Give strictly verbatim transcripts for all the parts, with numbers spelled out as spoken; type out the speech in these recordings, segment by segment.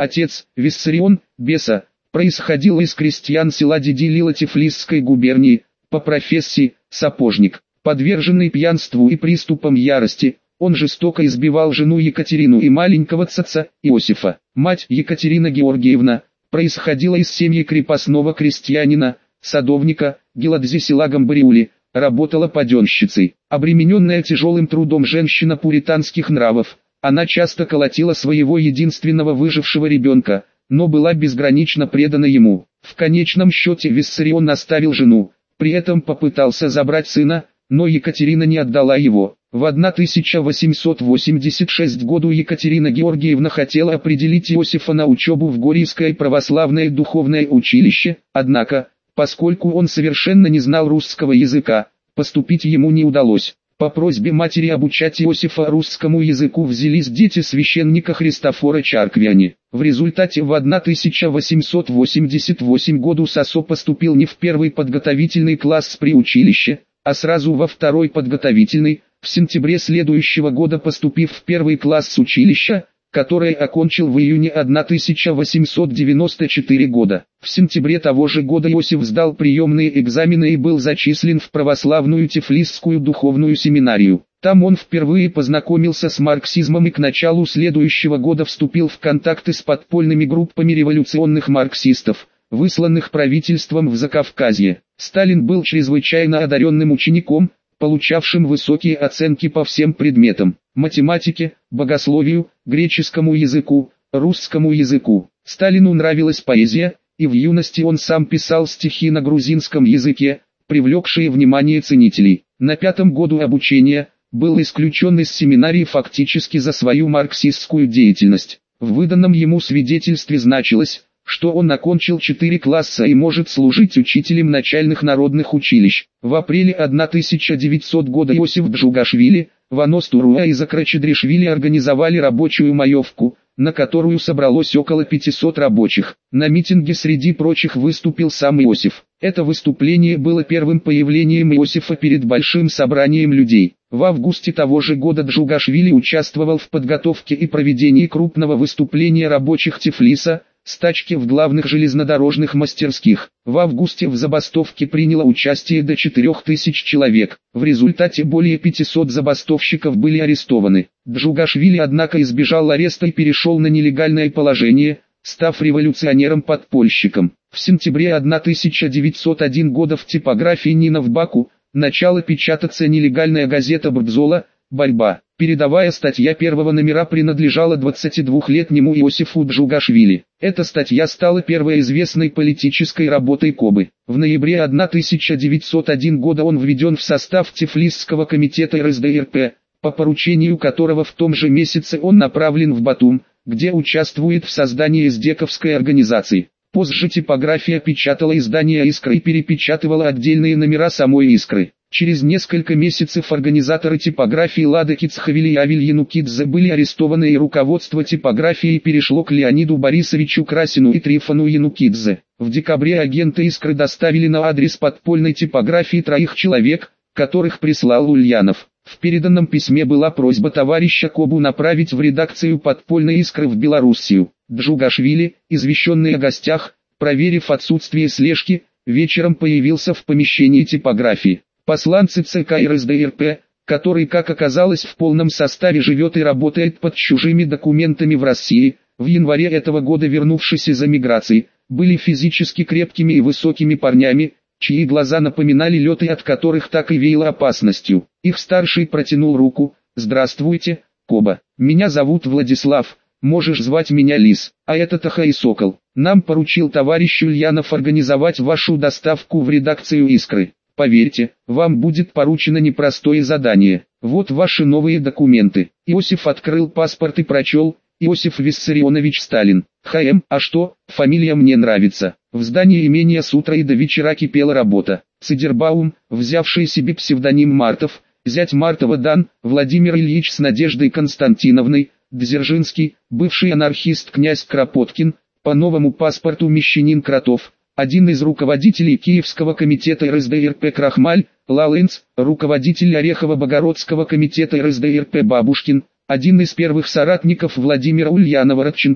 Отец, Виссарион, Беса, происходил из крестьян села Деделила Тифлисской губернии, по профессии – сапожник. Подверженный пьянству и приступам ярости, он жестоко избивал жену Екатерину и маленького цаца, Иосифа. Мать Екатерина Георгиевна происходила из семьи крепостного крестьянина, садовника, Геладзи села Гамбариули, работала паденщицей. Обремененная тяжелым трудом женщина пуританских нравов, она часто колотила своего единственного выжившего ребенка, но была безгранично предана ему. В конечном счете Виссарион оставил жену, при этом попытался забрать сына, но Екатерина не отдала его. В тысяча восемьсот восемьдесят шестом году Екатерина Георгиевна хотела определить Иосифа на учебу в Горийское православное духовное училище, однако, поскольку он совершенно не знал русского языка, поступить ему не удалось. По просьбе матери обучать Иосифа русскому языку взялись дети священника Христофора Чарквяни. В результате в тысяча восемьсот восемьдесят восьмом году Сосо поступил не в первый подготовительный класс при училище, а сразу во второй подготовительный, в сентябре следующего года поступив в первый класс училища, которое окончил в июне тысяча восемьсот девяносто четвёртого года. В сентябре того же года Иосиф сдал приемные экзамены и был зачислен в православную Тифлисскую духовную семинарию. Там он впервые познакомился с марксизмом и к началу следующего года вступил в контакты с подпольными группами революционных марксистов, высланных правительством в Закавказье. Сталин был чрезвычайно одаренным учеником, получавшим высокие оценки по всем предметам – математике, богословию, греческому языку, русскому языку. Сталину нравилась поэзия, и в юности он сам писал стихи на грузинском языке, привлекшие внимание ценителей. На пятом году обучения был исключен из семинарии фактически за свою марксистскую деятельность. В выданном ему свидетельстве значилось, что он окончил четыре класса и может служить учителем начальных народных училищ. В апреле тысяча девятисотого года Иосиф Джугашвили, Ванос Туруа и Закрачедришвили организовали рабочую маевку, на которую собралось около пятисот рабочих. На митинге среди прочих выступил сам Иосиф. Это выступление было первым появлением Иосифа перед большим собранием людей. В августе того же года Джугашвили участвовал в подготовке и проведении крупного выступления рабочих Тифлиса, стачки в главных железнодорожных мастерских. В августе в забастовке приняло участие до четырёх тысяч человек. В результате более пятисот забастовщиков были арестованы. Джугашвили однако избежал ареста и перешел на нелегальное положение, став революционером-подпольщиком. В сентябре тысяча девятьсот первого года в типографии Нина в Баку начала печататься нелегальная газета «Ббзола. Борьба». Передовая статья первого номера принадлежала двадцатидвухлетнему Иосифу Джугашвили. Эта статья стала первой известной политической работой Кобы. В ноябре тысяча девятьсот первого года он введен в состав Тифлисского комитета эр эс дэ эр пэ, по поручению которого в том же месяце он направлен в Батум, где участвует в создании эсдековской организации. Позже типография печатала издание «Искры» и перепечатывала отдельные номера самой «Искры». Через несколько месяцев организаторы типографии Лада Кицхавели и Авель Янукидзе были арестованы, и руководство типографии перешло к Леониду Борисовичу Красину и Трифону Янукидзе. В декабре агенты «Искры» доставили на адрес подпольной типографии троих человек, которых прислал Ульянов. В переданном письме была просьба товарища Кобу направить в редакцию подпольной «Искры» в Белоруссию. Джугашвили, извещенный о гостях, проверив отсутствие слежки, вечером появился в помещении типографии. Посланцы ЦК эр эс дэ эр пэ, который, как оказалось, в полном составе живет и работает под чужими документами в России, в январе этого года вернувшись из эмиграции, были физически крепкими и высокими парнями, чьи глаза напоминали лед и от которых так и веяло опасностью. Их старший протянул руку: «Здравствуйте, Коба. Меня зовут Владислав, можешь звать меня Лис, а это Таха и Сокол. Нам поручил товарищ Ульянов организовать вашу доставку в редакцию «Искры». Поверьте, вам будет поручено непростое задание. Вот ваши новые документы». Иосиф открыл паспорт и прочел: «Иосиф Виссарионович Сталин. ха-эм, а что, фамилия мне нравится». В здании имения с утра и до вечера кипела работа. Цидербаум, взявший себе псевдоним Мартов, зять Мартова Дан, Владимир Ильич с Надеждой Константиновной, Дзержинский, бывший анархист князь Кропоткин, по новому паспорту мещанин Кротов, один из руководителей Киевского комитета эр эс дэ эр пэ Крахмаль, Лаленц, руководитель Орехово-Богородского комитета эр эс дэ эр пэ Бабушкин, один из первых соратников Владимира Ульянова Радченко,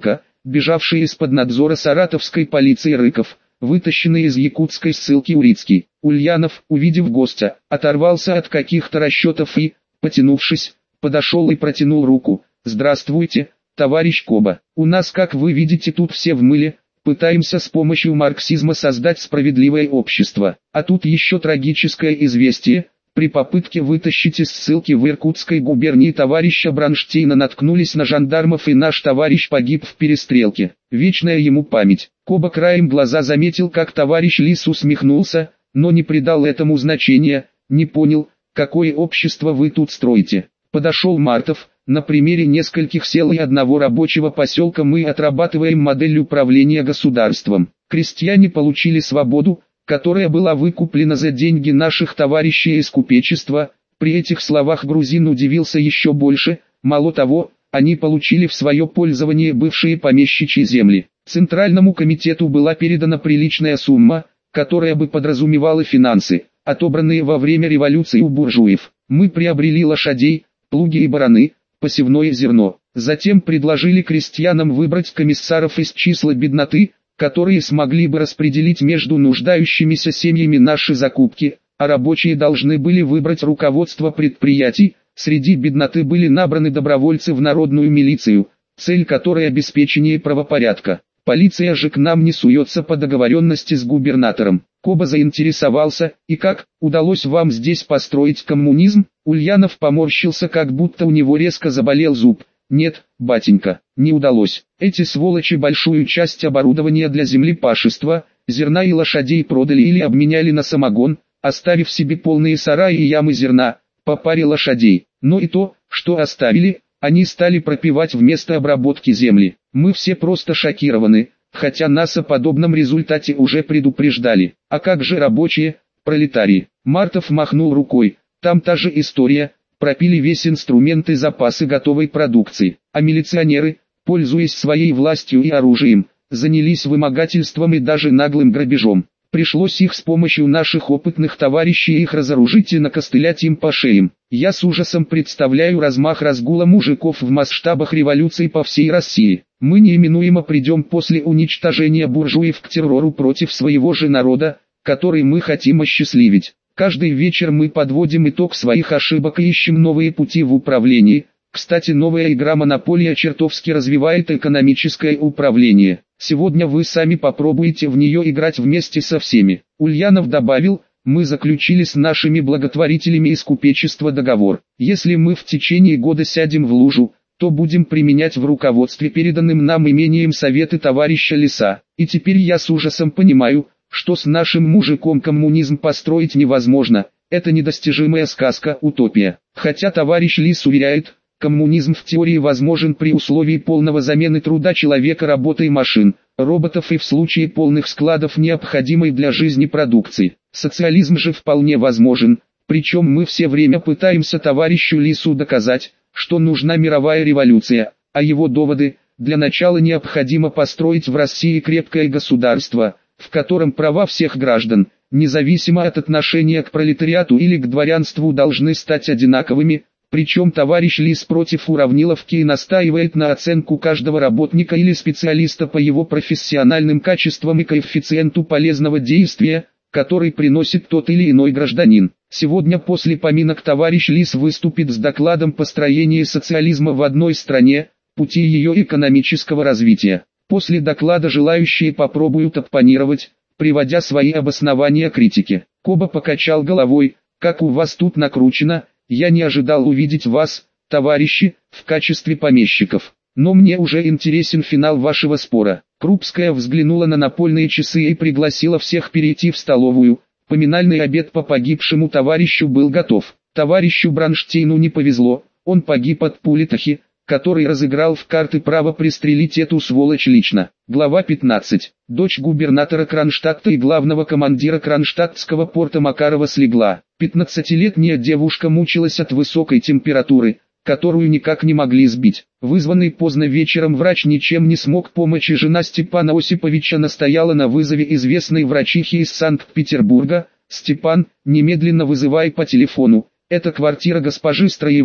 бежавший из-под надзора саратовской полиции Рыков, вытащенный из якутской ссылки Урицкий. Ульянов, увидев гостя, оторвался от каких-то расчетов и, потянувшись, подошел и протянул руку. «Здравствуйте, товарищ Коба. У нас, как вы видите, тут все в мыле, пытаемся с помощью марксизма создать справедливое общество. А тут еще трагическое известие. При попытке вытащить из ссылки в Иркутской губернии товарища Бронштейна наткнулись на жандармов, и наш товарищ погиб в перестрелке. Вечная ему память». Коба краем глаза заметил, как товарищ Лис усмехнулся, но не придал этому значения, не понял, какое общество вы тут строите. Подошел Мартов. На примере нескольких сел и одного рабочего поселка мы отрабатываем модель управления государством. Крестьяне получили свободу, которая была выкуплена за деньги наших товарищей из купечества. При этих словах грузин удивился еще больше. Мало того, они получили в свое пользование бывшие помещичьи земли. Центральному комитету была передана приличная сумма, которая бы подразумевала финансы, отобранные во время революции у буржуев. Мы приобрели лошадей, плуги и бараны, посевное зерно. Затем предложили крестьянам выбрать комиссаров из числа бедноты, которые смогли бы распределить между нуждающимися семьями наши закупки, а рабочие должны были выбрать руководство предприятий. Среди бедноты были набраны добровольцы в народную милицию, цель которой обеспечение правопорядка. Полиция же к нам не суется по договоренности с губернатором. Коба заинтересовался: и как удалось вам здесь построить коммунизм? Ульянов поморщился, как будто у него резко заболел зуб. Нет, батенька, не удалось. Эти сволочи большую часть оборудования для землепашества, зерна и лошадей продали или обменяли на самогон, оставив себе полные сараи и ямы зерна, по паре лошадей. Но и то, что оставили, они стали пропивать вместо обработки земли. Мы все просто шокированы, хотя нас о подобном результате уже предупреждали. А как же рабочие, пролетарии? Мартов махнул рукой. Там та же история. Пропили весь инструмент и запасы готовой продукции. А милиционеры, пользуясь своей властью и оружием, занялись вымогательством и даже наглым грабежом. Пришлось их с помощью наших опытных товарищей их разоружить и накостылять им по шеям. Я с ужасом представляю размах разгула мужиков в масштабах революции по всей России. Мы неименуемо придем после уничтожения буржуев к террору против своего же народа, который мы хотим осчастливить. Каждый вечер мы подводим итог своих ошибок и ищем новые пути в управлении. Кстати, новая игра «Монополия» чертовски развивает экономическое управление. Сегодня вы сами попробуете в нее играть вместе со всеми. Ульянов добавил: мы заключили с нашими благотворителями из купечества договор. Если мы в течение года сядем в лужу, то будем применять в руководстве переданным нам имением советы товарища Лиса. И теперь я с ужасом понимаю, что с нашим мужиком коммунизм построить невозможно. Это недостижимая сказка, утопия. Хотя товарищ Лис уверяет, коммунизм в теории возможен при условии полного замены труда человека работой машин, роботов и в случае полных складов необходимой для жизни продукции. Социализм же вполне возможен, причем мы все время пытаемся товарищу Лису доказать, что нужна мировая революция, а его доводы: для начала необходимо построить в России крепкое государство, в котором права всех граждан, независимо от отношения к пролетариату или к дворянству, должны стать одинаковыми. Причем товарищ Лис против уравниловки и настаивает на оценку каждого работника или специалиста по его профессиональным качествам и коэффициенту полезного действия, который приносит тот или иной гражданин. Сегодня после поминок товарищ Лис выступит с докладом построения социализма в одной стране, пути ее экономического развития. После доклада желающие попробуют оппонировать, приводя свои обоснования критики. Коба покачал головой: как у вас тут накручено, я не ожидал увидеть вас, товарищи, в качестве помещиков. Но мне уже интересен финал вашего спора. Крупская взглянула на напольные часы и пригласила всех перейти в столовую. Поминальный обед по погибшему товарищу был готов. Товарищу Бронштейну не повезло, он погиб от пули Тахи, который разыграл в карты право пристрелить эту сволочь лично. Глава пятнадцать. Дочь губернатора Кронштадта и главного командира Кронштадтского порта Макарова слегла. Пятнадцатилетняя девушка мучилась от высокой температуры, которую никак не могли сбить. Вызванный поздно вечером врач ничем не смог помочь, и жена Степана Осиповича настояла на вызове известной врачихи из Санкт-Петербурга. «Степан, немедленно вызывай по телефону. Это квартира госпожи Строевой»,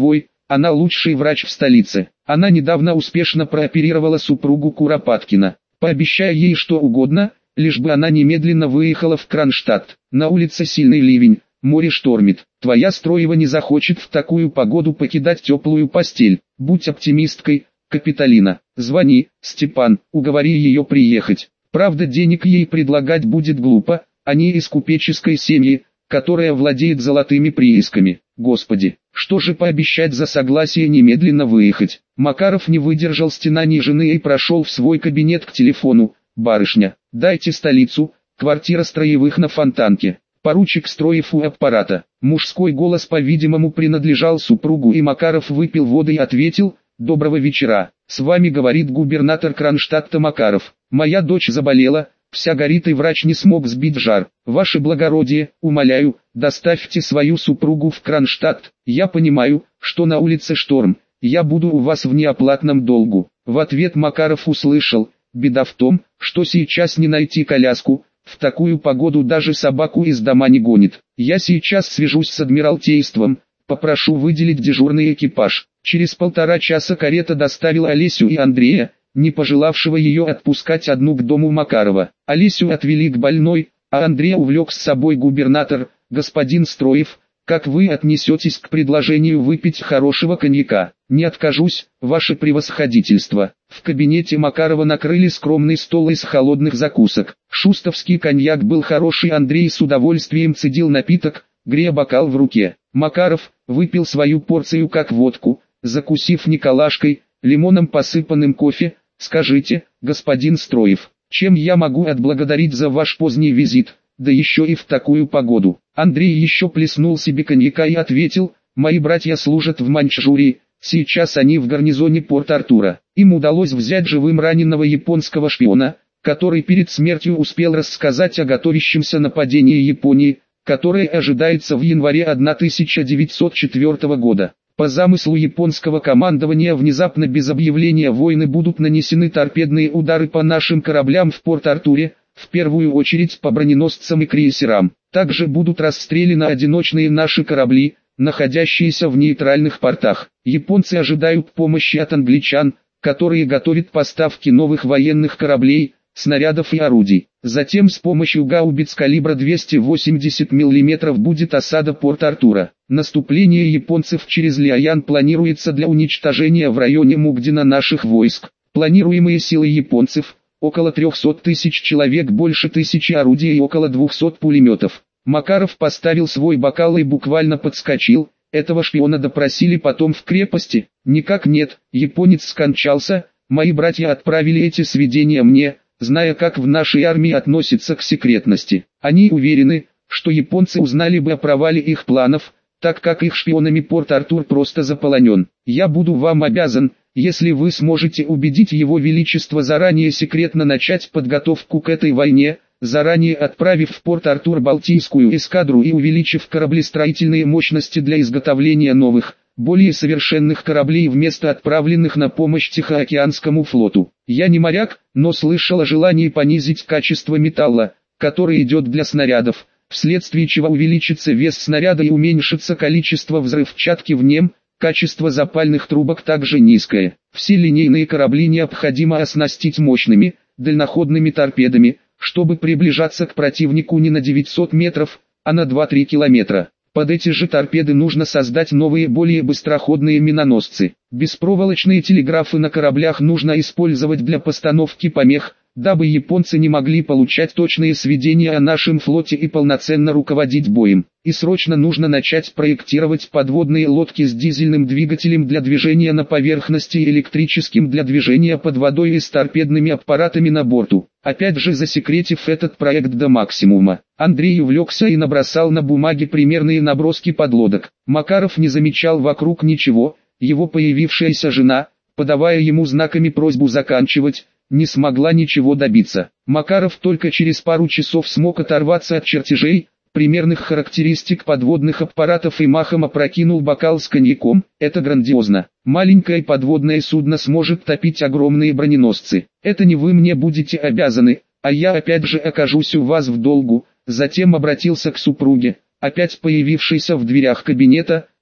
она лучший врач в столице. Она недавно успешно прооперировала супругу Куропаткина. Пообещай ей что угодно, лишь бы она немедленно выехала в Кронштадт. На улице сильный ливень, море штормит. Твоя Строева не захочет в такую погоду покидать теплую постель. Будь оптимисткой, Капитолина. Звони, Степан, уговори ее приехать. Правда, денег ей предлагать будет глупо, они из купеческой семьи, которая владеет золотыми приисками. Господи, что же пообещать за согласие немедленно выехать? Макаров не выдержал стенаний жены и прошел в свой кабинет к телефону. «Барышня, дайте столицу, квартира Строевых на Фонтанке». Поручик Строев у аппарата. Мужской голос, по-видимому, принадлежал супругу, и Макаров выпил воды и ответил: «Доброго вечера, с вами говорит губернатор Кронштадта Макаров. Моя дочь заболела, вся горит и врач не смог сбить жар. Ваше благородие, умоляю, доставьте свою супругу в Кронштадт. Я понимаю, что на улице шторм, я буду у вас в неоплатном долгу». В ответ Макаров услышал: «Беда в том, что сейчас не найти коляску, в такую погоду даже собаку из дома не гонит. Я сейчас свяжусь с Адмиралтейством, попрошу выделить дежурный экипаж». Через полтора часа карета доставила Олесю и Андрея, не пожелавшего ее отпускать одну, к дому Макарова. Олесю отвели к больной, а Андрея увлек с собой губернатор. «Господин Строев, как вы отнесетесь к предложению выпить хорошего коньяка?» «Не откажусь, ваше превосходительство». В кабинете Макарова накрыли скромный стол из холодных закусок. Шустовский коньяк был хороший, Андрей с удовольствием цедил напиток, грея бокал в руке. Макаров выпил свою порцию как водку, закусив николашкой, лимоном посыпанным кофе. «Скажите, господин Строев, чем я могу отблагодарить за ваш поздний визит, да еще и в такую погоду?» Андрей еще плеснул себе коньяка и ответил: «Мои братья служат в Маньчжурии, сейчас они в гарнизоне Порт-Артура. Им удалось взять живым раненого японского шпиона, который перед смертью успел рассказать о готовящемся нападении Японии, которое ожидается в январе тысяча девятьсот четвёртого года. По замыслу японского командования внезапно без объявления войны будут нанесены торпедные удары по нашим кораблям в Порт-Артуре, в первую очередь по броненосцам и крейсерам. Также будут расстреляны одиночные наши корабли, находящиеся в нейтральных портах. Японцы ожидают помощи от англичан, которые готовят поставки новых военных кораблей, снарядов и орудий. Затем с помощью гаубиц калибра двести восемьдесят миллиметров будет осада Порт-Артура. Наступление японцев через Лиаян планируется для уничтожения в районе Мугдена наших войск. Планируемые силы японцев – около трёхсот тысяч человек, больше тысячи орудий и около двухсот пулеметов». Макаров поставил свой бокал и буквально подскочил. «Этого шпиона допросили потом в крепости?» «Никак нет, японец скончался, мои братья отправили эти сведения мне, зная, как в нашей армии относятся к секретности. Они уверены, что японцы узнали бы о провале их планов, так как их шпионами Порт-Артур просто заполонен. Я буду вам обязан, если вы сможете убедить его величество заранее секретно начать подготовку к этой войне, заранее отправив в Порт-Артур Балтийскую эскадру и увеличив кораблестроительные мощности для изготовления новых, более совершенных кораблей вместо отправленных на помощь Тихоокеанскому флоту. Я не моряк, но слышал о желании понизить качество металла, который идет для снарядов, вследствие чего увеличится вес снаряда и уменьшится количество взрывчатки в нем. Качество запальных трубок также низкое. Все линейные корабли необходимо оснастить мощными, дальноходными торпедами, чтобы приближаться к противнику не на девятьсот метров, а на два-три километра. Под эти же торпеды нужно создать новые, более быстроходные миноносцы. Беспроволочные телеграфы на кораблях нужно использовать для постановки помех, дабы японцы не могли получать точные сведения о нашем флоте и полноценно руководить боем. И срочно нужно начать проектировать подводные лодки с дизельным двигателем для движения на поверхности и электрическим для движения под водой и с торпедными аппаратами на борту. Опять же, засекретив этот проект до максимума, Андрей увлекся и набросал на бумаге примерные наброски подлодок. Макаров не замечал вокруг ничего, его появившаяся жена, подавая ему знаками просьбу заканчивать, не смогла ничего добиться. Макаров только через пару часов смог оторваться от чертежей, примерных характеристик подводных аппаратов и махом опрокинул бокал с коньяком. Это грандиозно. Маленькое подводное судно сможет топить огромные броненосцы. Это не вы мне будете обязаны, а я опять же окажусь у вас в долгу. Затем обратился к супруге, опять появившейся в дверях кабинета.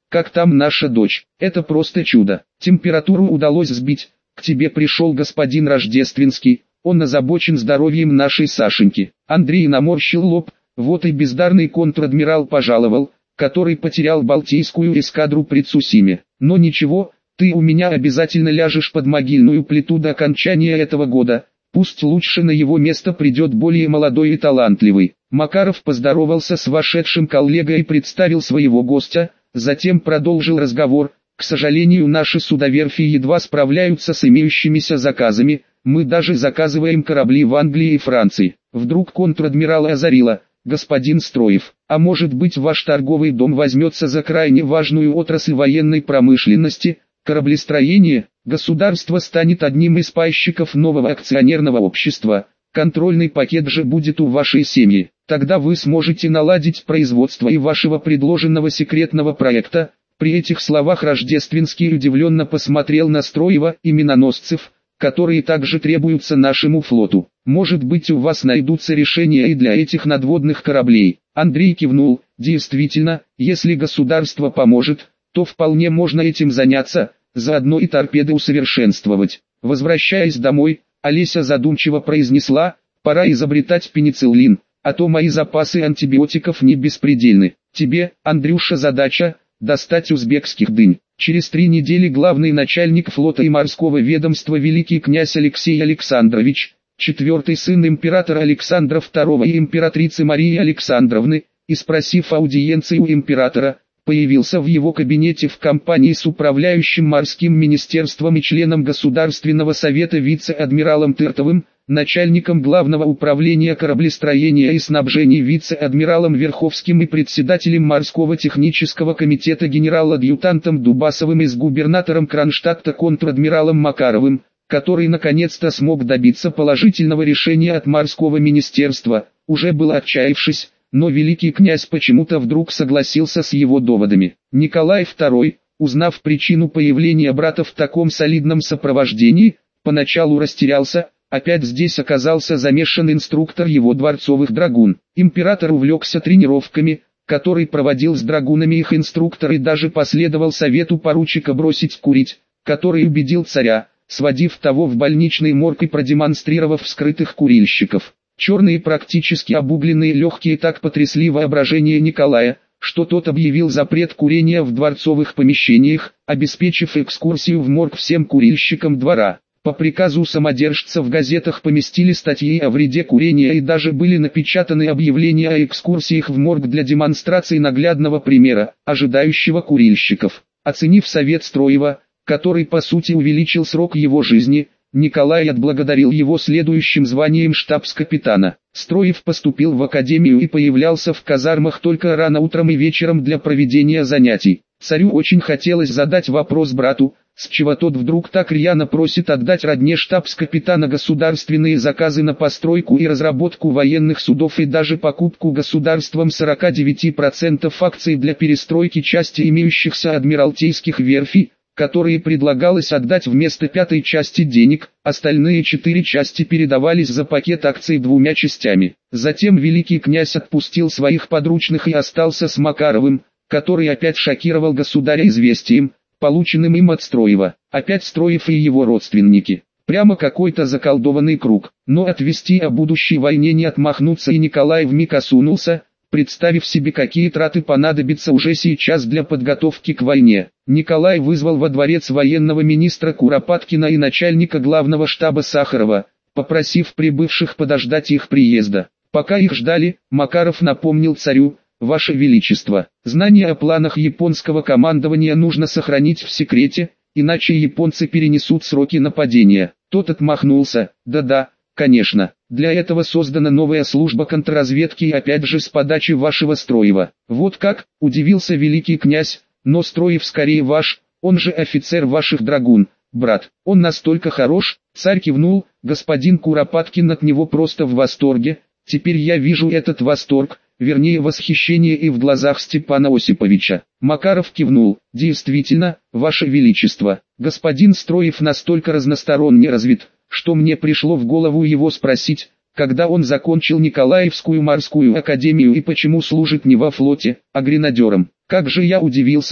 как там наша дочь? Это просто чудо. Температуру удалось сбить. К тебе пришел господин Рождественский. Он озабочен здоровьем нашей Сашеньки. Андрей наморщил лоб. Вот и бездарный контр-адмирал пожаловал, который потерял Балтийскую эскадру при Цусиме. Но ничего, ты у меня обязательно ляжешь под могильную плиту до окончания этого года. Пусть лучше на его место придет более молодой и талантливый. Макаров поздоровался с вошедшим коллегой и представил своего гостя, затем продолжил разговор. К сожалению, наши судоверфи едва справляются с имеющимися заказами, мы даже заказываем корабли в Англии и Франции. Вдруг контр-адмирала озарило: господин Строев, а может быть ваш торговый дом возьмется за крайне важную отрасль военной промышленности, кораблестроение? Государство станет одним из пайщиков нового акционерного общества, контрольный пакет же будет у вашей семьи. Тогда вы сможете наладить производство и вашего предложенного секретного проекта. При этих словах Рождественский удивленно посмотрел на Строева и миноносцев, которые также требуются нашему флоту. Может быть, у вас найдутся решения и для этих надводных кораблей. Андрей кивнул. Действительно, если государство поможет, то вполне можно этим заняться, заодно и торпеды усовершенствовать. Возвращаясь домой, Олеся задумчиво произнесла: пора изобретать пенициллин, а то мои запасы антибиотиков не беспредельны. Тебе, Андрюша, задача – достать узбекских дынь. Через три недели главный начальник флота и морского ведомства великий князь Алексей Александрович, четвертый сын императора Александра второго и императрицы Марии Александровны, и спросив аудиенции у императора, появился в его кабинете в компании с управляющим морским министерством и членом Государственного совета вице-адмиралом Тыртовым, начальником главного управления кораблестроения и снабжения вице-адмиралом Верховским и председателем морского технического комитета генерал-адъютантом Дубасовым и с губернатором Кронштадта контр-адмиралом Макаровым, который наконец-то смог добиться положительного решения от морского министерства, уже был отчаявшись, но великий князь почему-то вдруг согласился с его доводами. Николай второй, узнав причину появления брата в таком солидном сопровождении, поначалу растерялся. Опять здесь оказался замешан инструктор его дворцовых драгун. Император увлекся тренировками, который проводил с драгунами их инструктор, и даже последовал совету поручика бросить курить, который убедил царя, сводив того в больничный морг и продемонстрировав вскрытых курильщиков. Черные практически обугленные легкие так потрясли воображение Николая, что тот объявил запрет курения в дворцовых помещениях, обеспечив экскурсию в морг всем курильщикам двора. По приказу самодержца в газетах поместили статьи о вреде курения и даже были напечатаны объявления о экскурсиях в морг для демонстрации наглядного примера, ожидающего курильщиков. Оценив совет Строева, который по сути увеличил срок его жизни, Николай отблагодарил его следующим званием штабс-капитана. Строев поступил в академию и появлялся в казармах только рано утром и вечером для проведения занятий. Царю очень хотелось задать вопрос брату, с чего тот вдруг так рьяно просит отдать родне штабс-капитана государственные заказы на постройку и разработку военных судов и даже покупку государством сорок девять процентов акций для перестройки части имеющихся адмиралтейских верфей, которые предлагалось отдать вместо пятой части денег, остальные четыре части передавались за пакет акций двумя частями. Затем великий князь отпустил своих подручных и остался с Макаровым, который опять шокировал государя известием, полученным им от Строева. Опять Строев и его родственники. Прямо какой-то заколдованный круг. Но отвести о будущей войне не отмахнуться, и Николай вмиг осунулся, представив себе, какие траты понадобятся уже сейчас для подготовки к войне. Николай вызвал во дворец военного министра Куропаткина и начальника главного штаба Сахарова, попросив прибывших подождать их приезда. Пока их ждали, Макаров напомнил царю: «Ваше Величество, знание о планах японского командования нужно сохранить в секрете, иначе японцы перенесут сроки нападения». Тот отмахнулся: «Да-да, конечно, для этого создана новая служба контрразведки и опять же с подачи вашего Строева». «Вот как?» – удивился великий князь, «но Строев скорее ваш, он же офицер ваших драгун, брат, он настолько хорош». Царь кивнул: «Господин Куропаткин от него просто в восторге, теперь я вижу этот восторг, вернее восхищение, и в глазах Степана Осиповича». Макаров кивнул: «Действительно, ваше величество, господин Строев настолько разносторонне развит, что мне пришло в голову его спросить, когда он закончил Николаевскую морскую академию и почему служит не во флоте, а гренадером. Как же я удивился,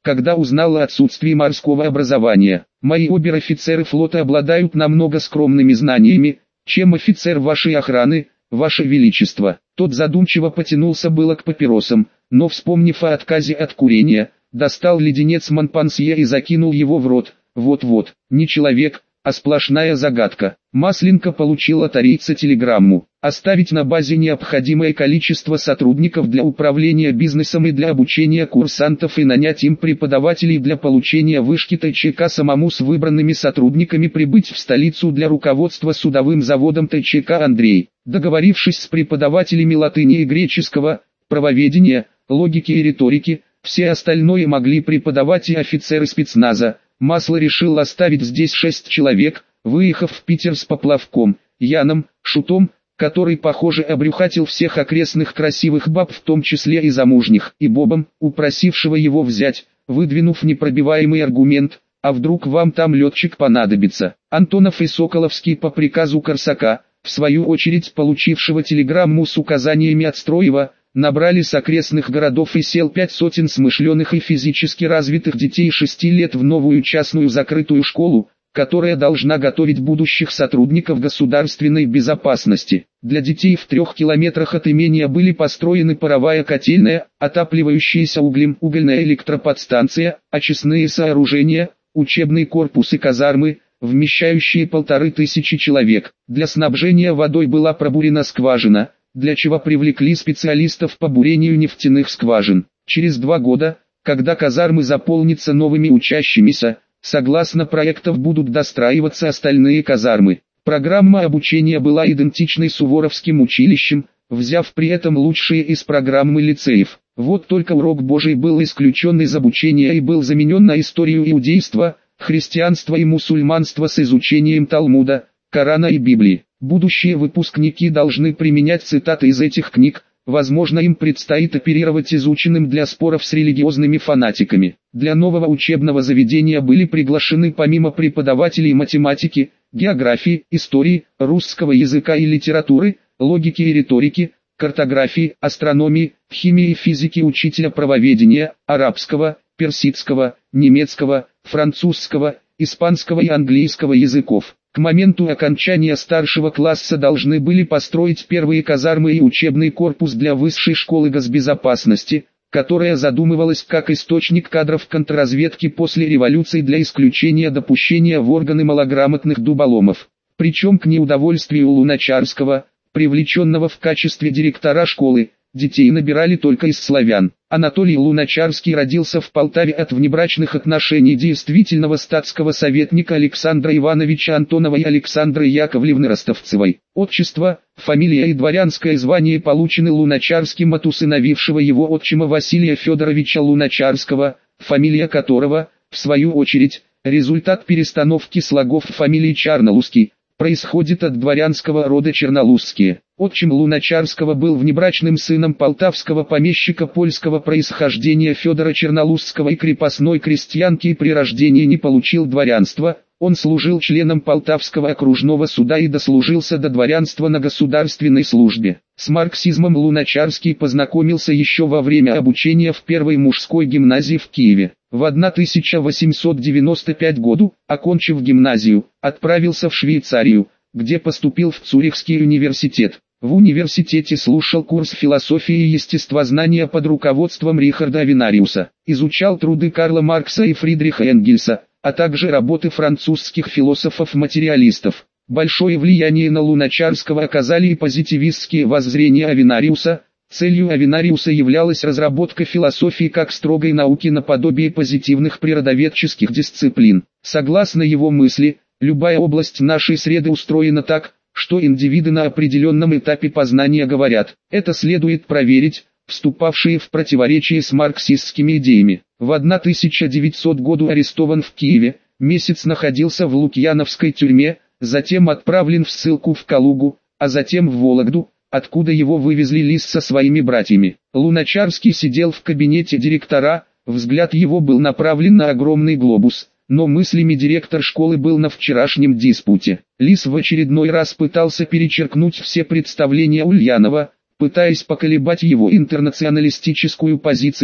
когда узнал о отсутствии морского образования. Мои обер-офицеры флота обладают намного скромными знаниями, чем офицер вашей охраны, ваше величество. Тот задумчиво потянулся было к папиросам, но вспомнив о отказе от курения, достал леденец Монпансье и закинул его в рот. Вот-вот, не человек, а сплошная загадка. Масленко получил от арийца телеграмму. Оставить на базе необходимое количество сотрудников для управления бизнесом и для обучения курсантов и нанять им преподавателей для получения вышки ТЧК, самому с выбранными сотрудниками прибыть в столицу для руководства судовым заводом ТЧК Андрей. Договорившись с преподавателями латыни и греческого, правоведения, логики и риторики, все остальное могли преподавать и офицеры спецназа. Масло решил оставить здесь шесть человек, выехав в Питер с поплавком, Яном, Шутом, который, похоже, обрюхатил всех окрестных красивых баб, в том числе и замужних, и Бобом, упросившего его взять, выдвинув непробиваемый аргумент: а вдруг вам там летчик понадобится. Антонов и Соколовский по приказу Корсака, в свою очередь получившего телеграмму с указаниями от Строева, набрали с окрестных городов и сел пять сотен смышленых и физически развитых детей шести лет в новую частную закрытую школу, которая должна готовить будущих сотрудников государственной безопасности. Для детей в трех километрах от имения были построены паровая котельная, отапливающаяся углем угольная электроподстанция, очистные сооружения, учебный корпус и казармы, вмещающие полторы тысячи человек. Для снабжения водой была пробурена скважина, для чего привлекли специалистов по бурению нефтяных скважин. Через два года, когда казармы заполнятся новыми учащимися, согласно проектов будут достраиваться остальные казармы. Программа обучения была идентичной Суворовским училищем, взяв при этом лучшие из программы лицеев. Вот только урок Божий был исключен из обучения и был заменен на историю иудейства, христианства и мусульманства с изучением Талмуда, Корана и Библии. Будущие выпускники должны применять цитаты из этих книг, возможно, им предстоит оперировать изученным для споров с религиозными фанатиками. Для нового учебного заведения были приглашены помимо преподавателей математики, географии, истории, русского языка и литературы, логики и риторики, картографии, астрономии, химии и физики учителя правоведения, арабского, персидского, немецкого, французского, испанского и английского языков. К моменту окончания старшего класса должны были построить первые казармы и учебный корпус для высшей школы госбезопасности, которая задумывалась как источник кадров контрразведки после революции для исключения допущения в органы малограмотных дуболомов. Причем к неудовольствию Луначарского, привлеченного в качестве директора школы, детей набирали только из славян. Анатолий Луначарский родился в Полтаве от внебрачных отношений действительного статского советника Александра Ивановича Антонова и Александры Яковлевны Ростовцевой. Отчество, фамилия и дворянское звание получены Луначарским от усыновившего его отчима Василия Федоровича Луначарского, фамилия которого, в свою очередь, результат перестановки слогов фамилии Чернолузский, происходит от дворянского рода Чернолузские. Отчим Луначарского был внебрачным сыном полтавского помещика польского происхождения Федора Чернолузского и крепостной крестьянки, и при рождении не получил дворянства. Он служил членом Полтавского окружного суда и дослужился до дворянства на государственной службе. С марксизмом Луначарский познакомился еще во время обучения в первой мужской гимназии в Киеве. В тысяча восемьсот девяносто пятом году, окончив гимназию, отправился в Швейцарию, где поступил в Цюрихский университет. В университете слушал курс философии и естествознания под руководством Рихарда Авенариуса. Изучал труды Карла Маркса и Фридриха Энгельса, а также работы французских философов-материалистов. Большое влияние на Луначарского оказали и позитивистские воззрения Авенариуса. Целью Авенариуса являлась разработка философии как строгой науки наподобие позитивных природоведческих дисциплин. Согласно его мысли, любая область нашей среды устроена так, что индивиды на определенном этапе познания говорят: это следует проверить, вступавшие в противоречие с марксистскими идеями. В тысяча девятисотом году арестован в Киеве, месяц находился в Лукьяновской тюрьме, затем отправлен в ссылку в Калугу, а затем в Вологду, откуда его вывезли Лис со своими братьями. Луначарский сидел в кабинете директора, взгляд его был направлен на огромный глобус, но мыслями директор школы был на вчерашнем диспуте. Лис в очередной раз пытался перечеркнуть все представления Ульянова, пытаясь поколебать его интернационалистическую позицию,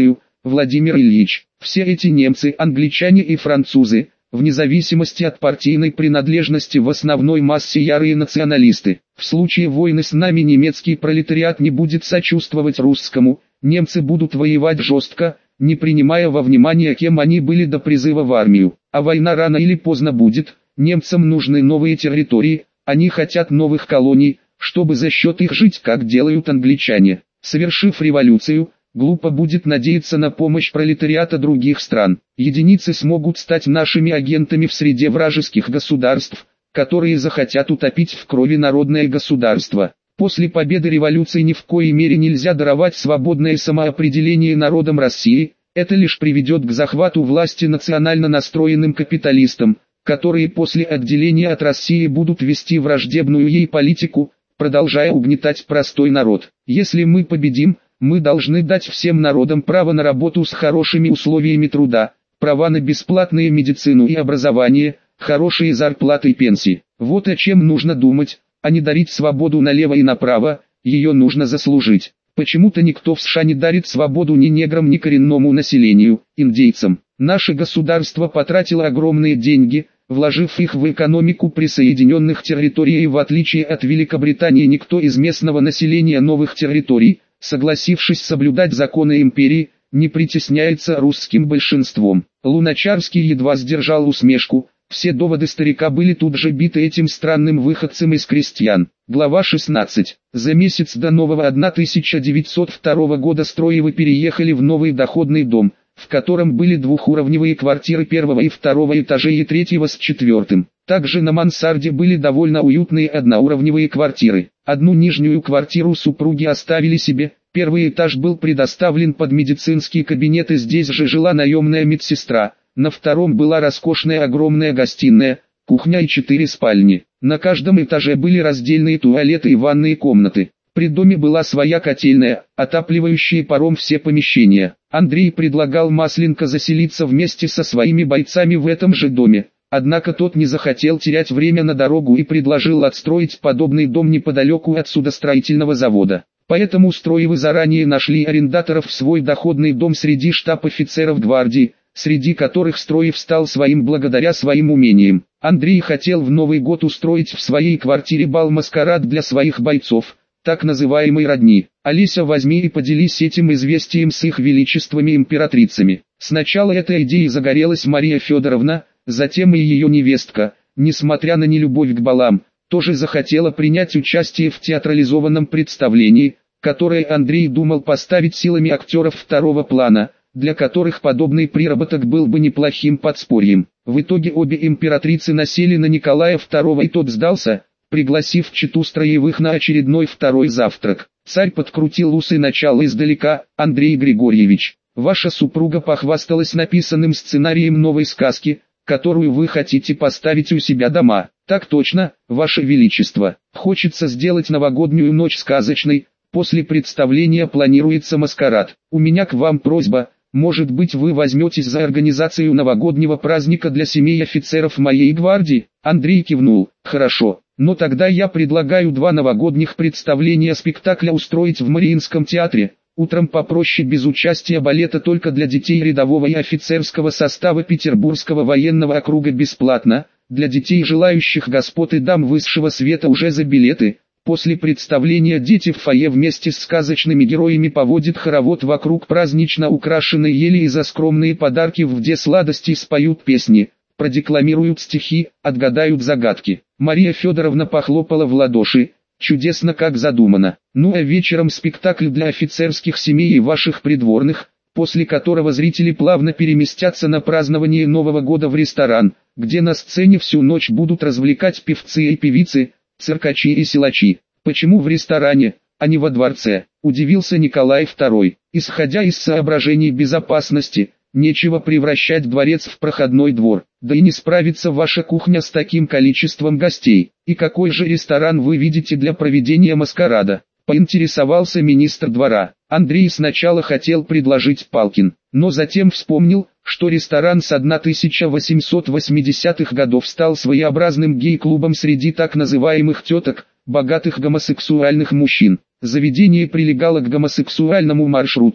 Владимир Ильич. Все эти немцы, англичане и французы, вне зависимости от партийной принадлежности, в основной массе ярые националисты. В случае войны с нами немецкий пролетариат не будет сочувствовать русскому, немцы будут воевать жестко, не принимая во внимание, кем они были до призыва в армию. А война рано или поздно будет, немцам нужны новые территории, они хотят новых колоний, чтобы за счет их жить, как делают англичане. Совершив революцию, глупо будет надеяться на помощь пролетариата других стран. Единицы смогут стать нашими агентами в среде вражеских государств, которые захотят утопить в крови народное государство. После победы революции ни в коей мере нельзя даровать свободное самоопределение народам России, это лишь приведет к захвату власти национально настроенным капиталистам, которые после отделения от России будут вести враждебную ей политику, продолжая угнетать простой народ. Если мы победим, мы должны дать всем народам право на работу с хорошими условиями труда, права на бесплатную медицину и образование, хорошие зарплаты и пенсии. Вот о чем нужно думать, а не дарить свободу налево и направо, ее нужно заслужить. Почему-то никто в США не дарит свободу ни неграм, ни коренному населению, индейцам. Наше государство потратило огромные деньги, вложив их в экономику присоединенных территорий, и в отличие от Великобритании никто из местного населения новых территорий, согласившись соблюдать законы империи, не притесняется русским большинством. Луначарский едва сдержал усмешку. Все доводы старика были тут же биты этим странным выходцем из крестьян. Глава шестнадцать. За месяц до нового тысяча девятьсот второго года Строевы переехали в новый доходный дом, в котором были двухуровневые квартиры первого и второго этажей и третьего с четвертым. Также на мансарде были довольно уютные одноуровневые квартиры. Одну нижнюю квартиру супруги оставили себе, первый этаж был предоставлен под медицинский кабинет, и здесь же жила наемная медсестра. На втором была роскошная огромная гостиная, кухня и четыре спальни. На каждом этаже были раздельные туалеты и ванные комнаты. При доме была своя котельная, отапливающая паром все помещения. Андрей предлагал Масленко заселиться вместе со своими бойцами в этом же доме. Однако тот не захотел терять время на дорогу и предложил отстроить подобный дом неподалеку от судостроительного завода. Поэтому Строевы заранее нашли арендаторов в свой доходный дом среди штаб-офицеров гвардии, среди которых Строев стал своим благодаря своим умениям. Андрей хотел в Новый год устроить в своей квартире бал-маскарад для своих бойцов, так называемой родни. Олеся, возьми и поделись этим известием с их величествами императрицами. Сначала этой идеей загорелась Мария Федоровна, затем и ее невестка, несмотря на нелюбовь к балам, тоже захотела принять участие в театрализованном представлении, которое Андрей думал поставить силами актеров второго плана, для которых подобный приработок был бы неплохим подспорьем. В итоге обе императрицы насели на Николая второго, и тот сдался, пригласив чету Строевых на очередной второй завтрак. Царь подкрутил усы, начал издалека: «Андрей Григорьевич, ваша супруга похвасталась написанным сценарием новой сказки, которую вы хотите поставить у себя дома». «Так точно, ваше величество. Хочется сделать новогоднюю ночь сказочной, после представления планируется маскарад. У меня к вам просьба, может быть, вы возьметесь за организацию новогоднего праздника для семей офицеров моей гвардии?» Андрей кивнул: «Хорошо, но тогда я предлагаю два новогодних представления спектакля устроить в Мариинском театре. Утром попроще, без участия балета, только для детей рядового и офицерского состава Петербургского военного округа бесплатно, для детей желающих господ и дам высшего света уже за билеты. После представления дети в фойе вместе с сказочными героями поводят хоровод вокруг празднично украшенной ели и за скромные подарки в где сладости споют песни, продекламируют стихи, отгадают загадки». Мария Федоровна похлопала в ладоши: «Чудесно, как задумано. Ну а вечером спектакль для офицерских семей и ваших придворных, после которого зрители плавно переместятся на празднование Нового года в ресторан, где на сцене всю ночь будут развлекать певцы и певицы, циркачи и силачи». «Почему в ресторане, а не во дворце?» – удивился Николай второй. «Исходя из соображений безопасности, нечего превращать дворец в проходной двор, да и не справится ваша кухня с таким количеством гостей. И какой же ресторан вы видите для проведения маскарада?» – поинтересовался министр двора. Андрей сначала хотел предложить Палкин, но затем вспомнил, что ресторан с тысяча восемьсот восьмидесятых годов стал своеобразным гей-клубом среди так называемых теток, богатых гомосексуальных мужчин. Заведение прилегало к гомосексуальному маршруту,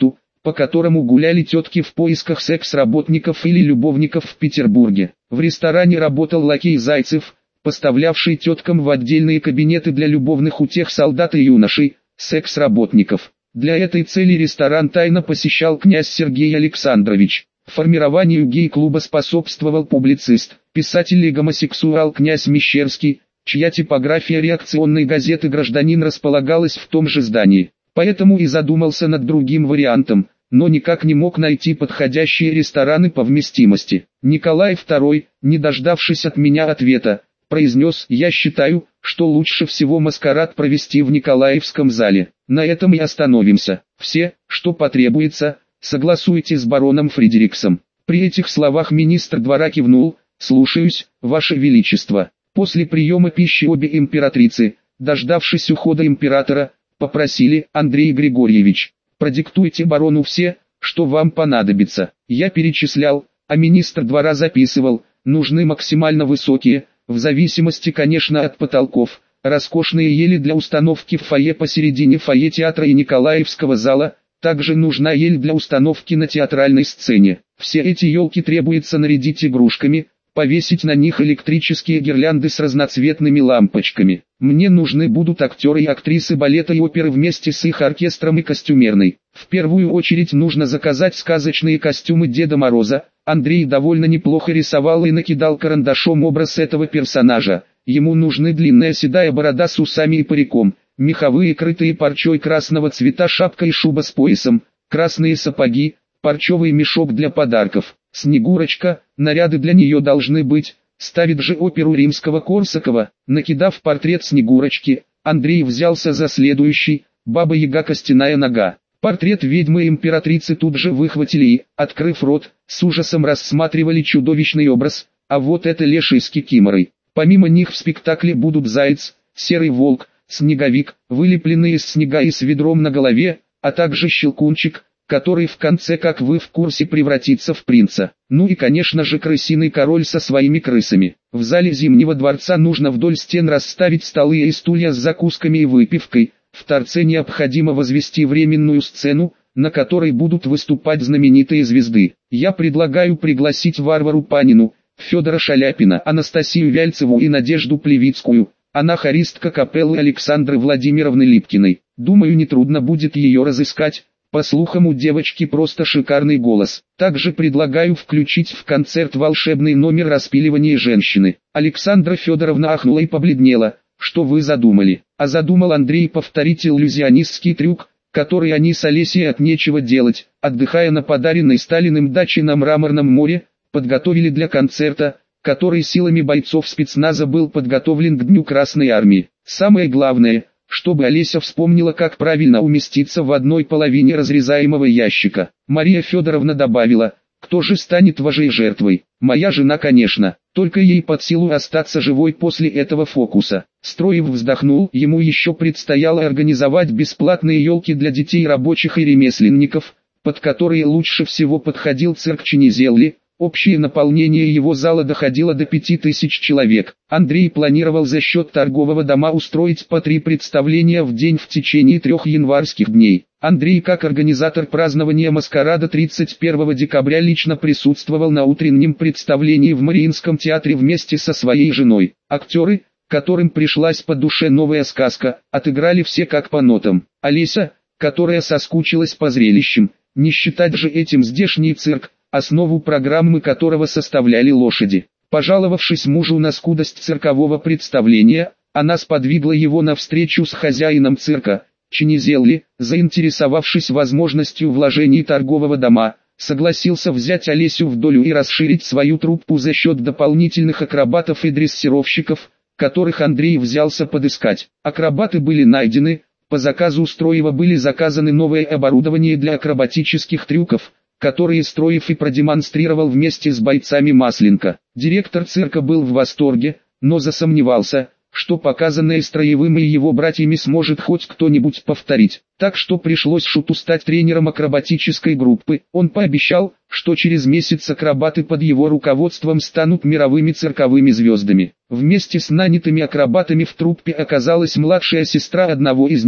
по которому гуляли тетки в поисках секс-работников или любовников в Петербурге. В ресторане работал лакей Зайцев, поставлявший теткам в отдельные кабинеты для любовных утех солдат и юношей, секс-работников. Для этой цели ресторан тайно посещал князь Сергей Александрович. Формированию гей-клуба способствовал публицист, писатель и гомосексуал князь Мещерский, чья типография реакционной газеты «Гражданин» располагалась в том же здании. Поэтому и задумался над другим вариантом, но никак не мог найти подходящие рестораны по вместимости. Николай второй, не дождавшись от меня ответа, произнес: «Я считаю, что лучше всего маскарад провести в Николаевском зале. На этом и остановимся. Все, что потребуется, согласуйте с бароном Фредериксом». При этих словах министр двора кивнул: «Слушаюсь, Ваше Величество». После приема пищи обе императрицы, дождавшись ухода императора, попросили: «Андрей Григорьевич, продиктуйте барону все, что вам понадобится». Я перечислял, а министр двора записывал. Нужны максимально высокие, в зависимости, конечно, от потолков, роскошные ели для установки в фойе посередине фойе театра и Николаевского зала. Также нужна ель для установки на театральной сцене. Все эти елки требуется нарядить игрушками, повесить на них электрические гирлянды с разноцветными лампочками. Мне нужны будут актеры и актрисы балета и оперы вместе с их оркестром и костюмерной. В первую очередь нужно заказать сказочные костюмы Деда Мороза. Андрей довольно неплохо рисовал и накидал карандашом образ этого персонажа. Ему нужны длинная седая борода с усами и париком, меховые крытые парчой красного цвета шапка и шуба с поясом, красные сапоги, парчевый мешок для подарков. Снегурочка, наряды для нее должны быть, ставит же оперу Римского-Корсакова. Накидав портрет Снегурочки, Андрей взялся за следующий: Баба-Яга костяная нога. Портрет ведьмы-императрицы тут же выхватили и, открыв рот, с ужасом рассматривали чудовищный образ, а вот это леший с кикиморой. Помимо них в спектакле будут заяц, серый волк, снеговик, вылепленный из снега и с ведром на голове, а также щелкунчик, который в конце, как вы в курсе, превратится в принца. Ну и конечно же крысиный король со своими крысами. В зале Зимнего дворца нужно вдоль стен расставить столы и стулья с закусками и выпивкой. В торце необходимо возвести временную сцену, на которой будут выступать знаменитые звезды. Я предлагаю пригласить Варвару Панину, Федора Шаляпина, Анастасию Вяльцеву и Надежду Плевицкую. Она хористка капеллы Александры Владимировны Липкиной. Думаю, нетрудно будет ее разыскать. По слухам, у девочки просто шикарный голос. Также предлагаю включить в концерт волшебный номер распиливания женщины. Александра Федоровна ахнула и побледнела. Что вы задумали? А задумал Андрей повторить иллюзионистский трюк, который они с Олесей от нечего делать, отдыхая на подаренной Сталиным даче на Мраморном море, подготовили для концерта, который силами бойцов спецназа был подготовлен к Дню Красной Армии. Самое главное, чтобы Олеся вспомнила, как правильно уместиться в одной половине разрезаемого ящика. Мария Федоровна добавила: «Кто же станет вашей жертвой? Моя жена, конечно, только ей под силу остаться живой после этого фокуса». Строев вздохнул, ему еще предстояло организовать бесплатные елки для детей рабочих и ремесленников, под которые лучше всего подходил цирк Ченезелли. Общее наполнение его зала доходило до пяти тысяч человек. Андрей планировал за счет торгового дома устроить по три представления в день в течение трех январских дней. Андрей, как организатор празднования маскарада тридцать первого декабря, лично присутствовал на утреннем представлении в Мариинском театре вместе со своей женой. Актеры, которым пришлась по душе новая сказка, отыграли все как по нотам. Олеся, которая соскучилась по зрелищам, не считать же этим здешний цирк, основу программы которого составляли лошади. Пожаловавшись мужу на скудость циркового представления, она сподвигла его на встречу с хозяином цирка. Ченезелли, заинтересовавшись возможностью вложений торгового дома, согласился взять Олесю в долю и расширить свою труппу за счет дополнительных акробатов и дрессировщиков, которых Андрей взялся подыскать. Акробаты были найдены, по заказу Строева были заказаны новое оборудование для акробатических трюков, которые Строев и продемонстрировал вместе с бойцами Масленко. Директор цирка был в восторге, но засомневался, что показанное Строевым и его братьями сможет хоть кто-нибудь повторить. Так что пришлось Шуту стать тренером акробатической группы. Он пообещал, что через месяц акробаты под его руководством станут мировыми цирковыми звездами. Вместе с нанятыми акробатами в труппе оказалась младшая сестра одного из них,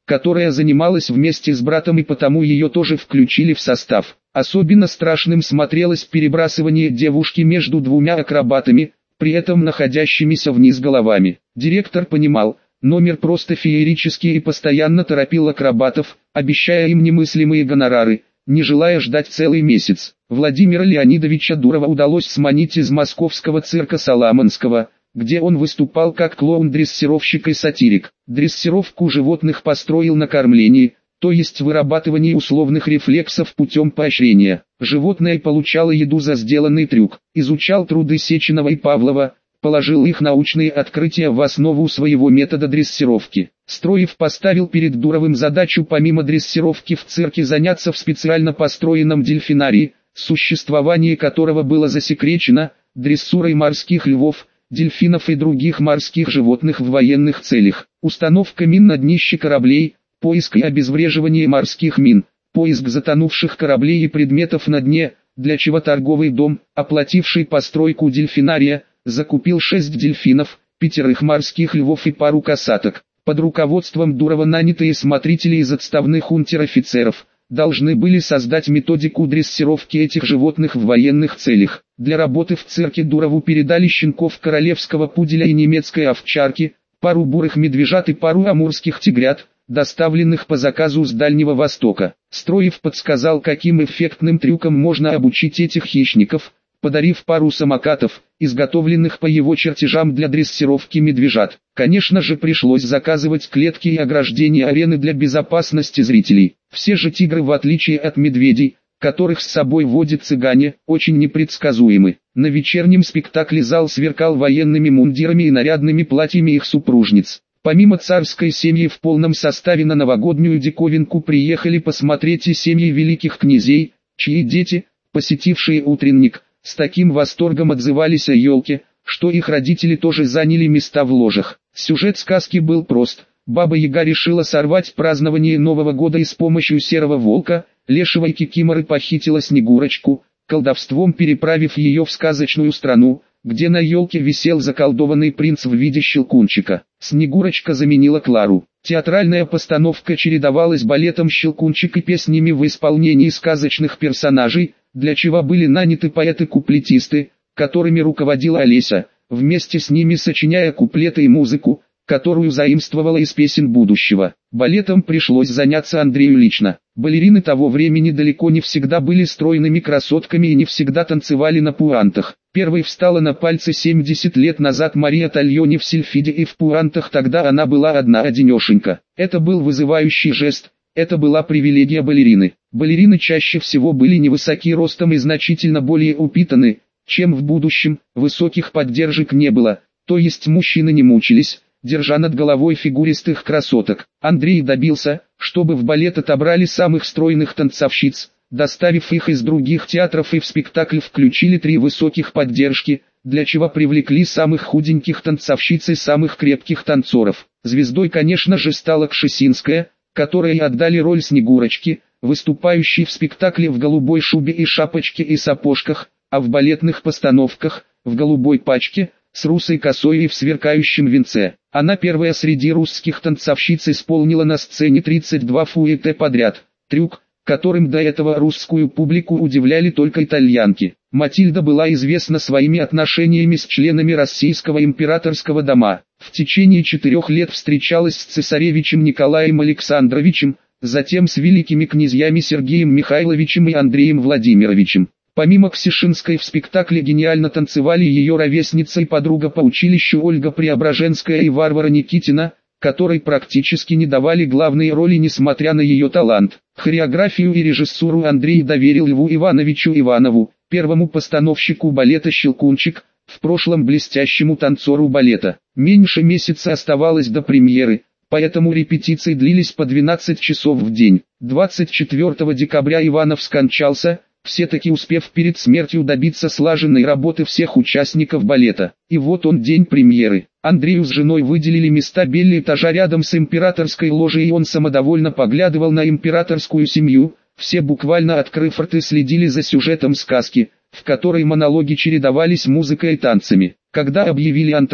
которая занималась вместе с братом, и потому ее тоже включили в состав. Особенно страшным смотрелось перебрасывание девушки между двумя акробатами, при этом находящимися вниз головами. Директор понимал, номер просто феерический, и постоянно торопил акробатов, обещая им немыслимые гонорары, не желая ждать целый месяц. Владимира Леонидовича Дурова удалось сманить из московского цирка Соломонского, где он выступал как клоун-дрессировщик и сатирик. Дрессировку животных построил на кормлении, то есть вырабатывании условных рефлексов путем поощрения. Животное получало еду за сделанный трюк. Изучал труды Сеченова и Павлова, положил их научные открытия в основу своего метода дрессировки. Строев поставил перед Дуровым задачу помимо дрессировки в цирке заняться в специально построенном дельфинарии, существование которого было засекречено, дрессурой морских львов, дельфинов и других морских животных в военных целях. Установка мин на днище кораблей, поиск и обезвреживание морских мин, поиск затонувших кораблей и предметов на дне, для чего торговый дом, оплативший постройку дельфинария, закупил шесть дельфинов, пятерых морских львов и пару касаток. Под руководством Дурова нанятые смотрители из отставных унтер-офицеров должны были создать методику дрессировки этих животных в военных целях. Для работы в цирке Дурову передали щенков королевского пуделя и немецкой овчарки, пару бурых медвежат и пару амурских тигрят, доставленных по заказу с Дальнего Востока. Строев подсказал, каким эффектным трюкам можно обучить этих хищников, подарив пару самокатов, изготовленных по его чертежам для дрессировки медвежат. Конечно же, пришлось заказывать клетки и ограждения арены для безопасности зрителей. Все же тигры, в отличие от медведей, которых с собой водят цыгане, очень непредсказуемы. На вечернем спектакле зал сверкал военными мундирами и нарядными платьями их супружниц. Помимо царской семьи в полном составе на новогоднюю диковинку приехали посмотреть и семьи великих князей, чьи дети, посетившие утренник, с таким восторгом отзывались о елке, что их родители тоже заняли места в ложах. Сюжет сказки был прост. Баба-Яга решила сорвать празднование Нового года и с помощью серого волка, лешего и кикиморы похитила Снегурочку, колдовством переправив ее в сказочную страну, где на елке висел заколдованный принц в виде щелкунчика. Снегурочка заменила Клару. Театральная постановка чередовалась балетом «Щелкунчик» и песнями в исполнении сказочных персонажей, для чего были наняты поэты-куплетисты, которыми руководила Олеся, вместе с ними сочиняя куплеты и музыку, которую заимствовала из песен будущего. Балетом пришлось заняться Андрею лично. Балерины того времени далеко не всегда были стройными красотками и не всегда танцевали на пуантах. Первой встала на пальцы семьдесят лет назад Мария Тальони в сильфиде, и в пуантах тогда она была одна-одинешенька. Это был вызывающий жест. Это была привилегия балерины. Балерины чаще всего были невысоки ростом и значительно более упитаны, чем в будущем. Высоких поддержек не было, то есть мужчины не мучились, держа над головой фигуристых красоток. Андрей добился, чтобы в балет отобрали самых стройных танцовщиц, доставив их из других театров, и в спектакль включили три высоких поддержки, для чего привлекли самых худеньких танцовщиц и самых крепких танцоров. Звездой, конечно же, стала Кшесинская, которой отдали роль Снегурочки, выступающей в спектакле в голубой шубе и шапочке и сапожках, а в балетных постановках, в голубой пачке, с русой косой и в сверкающем венце. Она первая среди русских танцовщиц исполнила на сцене тридцать два фуэте подряд, трюк, которым до этого русскую публику удивляли только итальянки. Матильда была известна своими отношениями с членами российского императорского дома. В течение четырех лет встречалась с цесаревичем Николаем Александровичем, затем с великими князьями Сергеем Михайловичем и Андреем Владимировичем. Помимо Ксишинской в спектакле гениально танцевали ее ровесница и подруга по училищу Ольга Преображенская и Варвара Никитина, которой практически не давали главные роли несмотря на ее талант. Хореографию и режиссуру Андрей доверил Льву Ивановичу Иванову, первому постановщику балета «Щелкунчик», в прошлом блестящему танцору балета. Меньше месяца оставалось до премьеры, поэтому репетиции длились по двенадцать часов в день. двадцать четвёртого декабря Иванов скончался, все-таки успев перед смертью добиться слаженной работы всех участников балета. И вот он, день премьеры. Андрею с женой выделили места белли этажа рядом с императорской ложей, и он самодовольно поглядывал на императорскую семью. Все, буквально открыв рты, следили за сюжетом сказки, в которой монологи чередовались музыкой и танцами. Когда объявили антракт,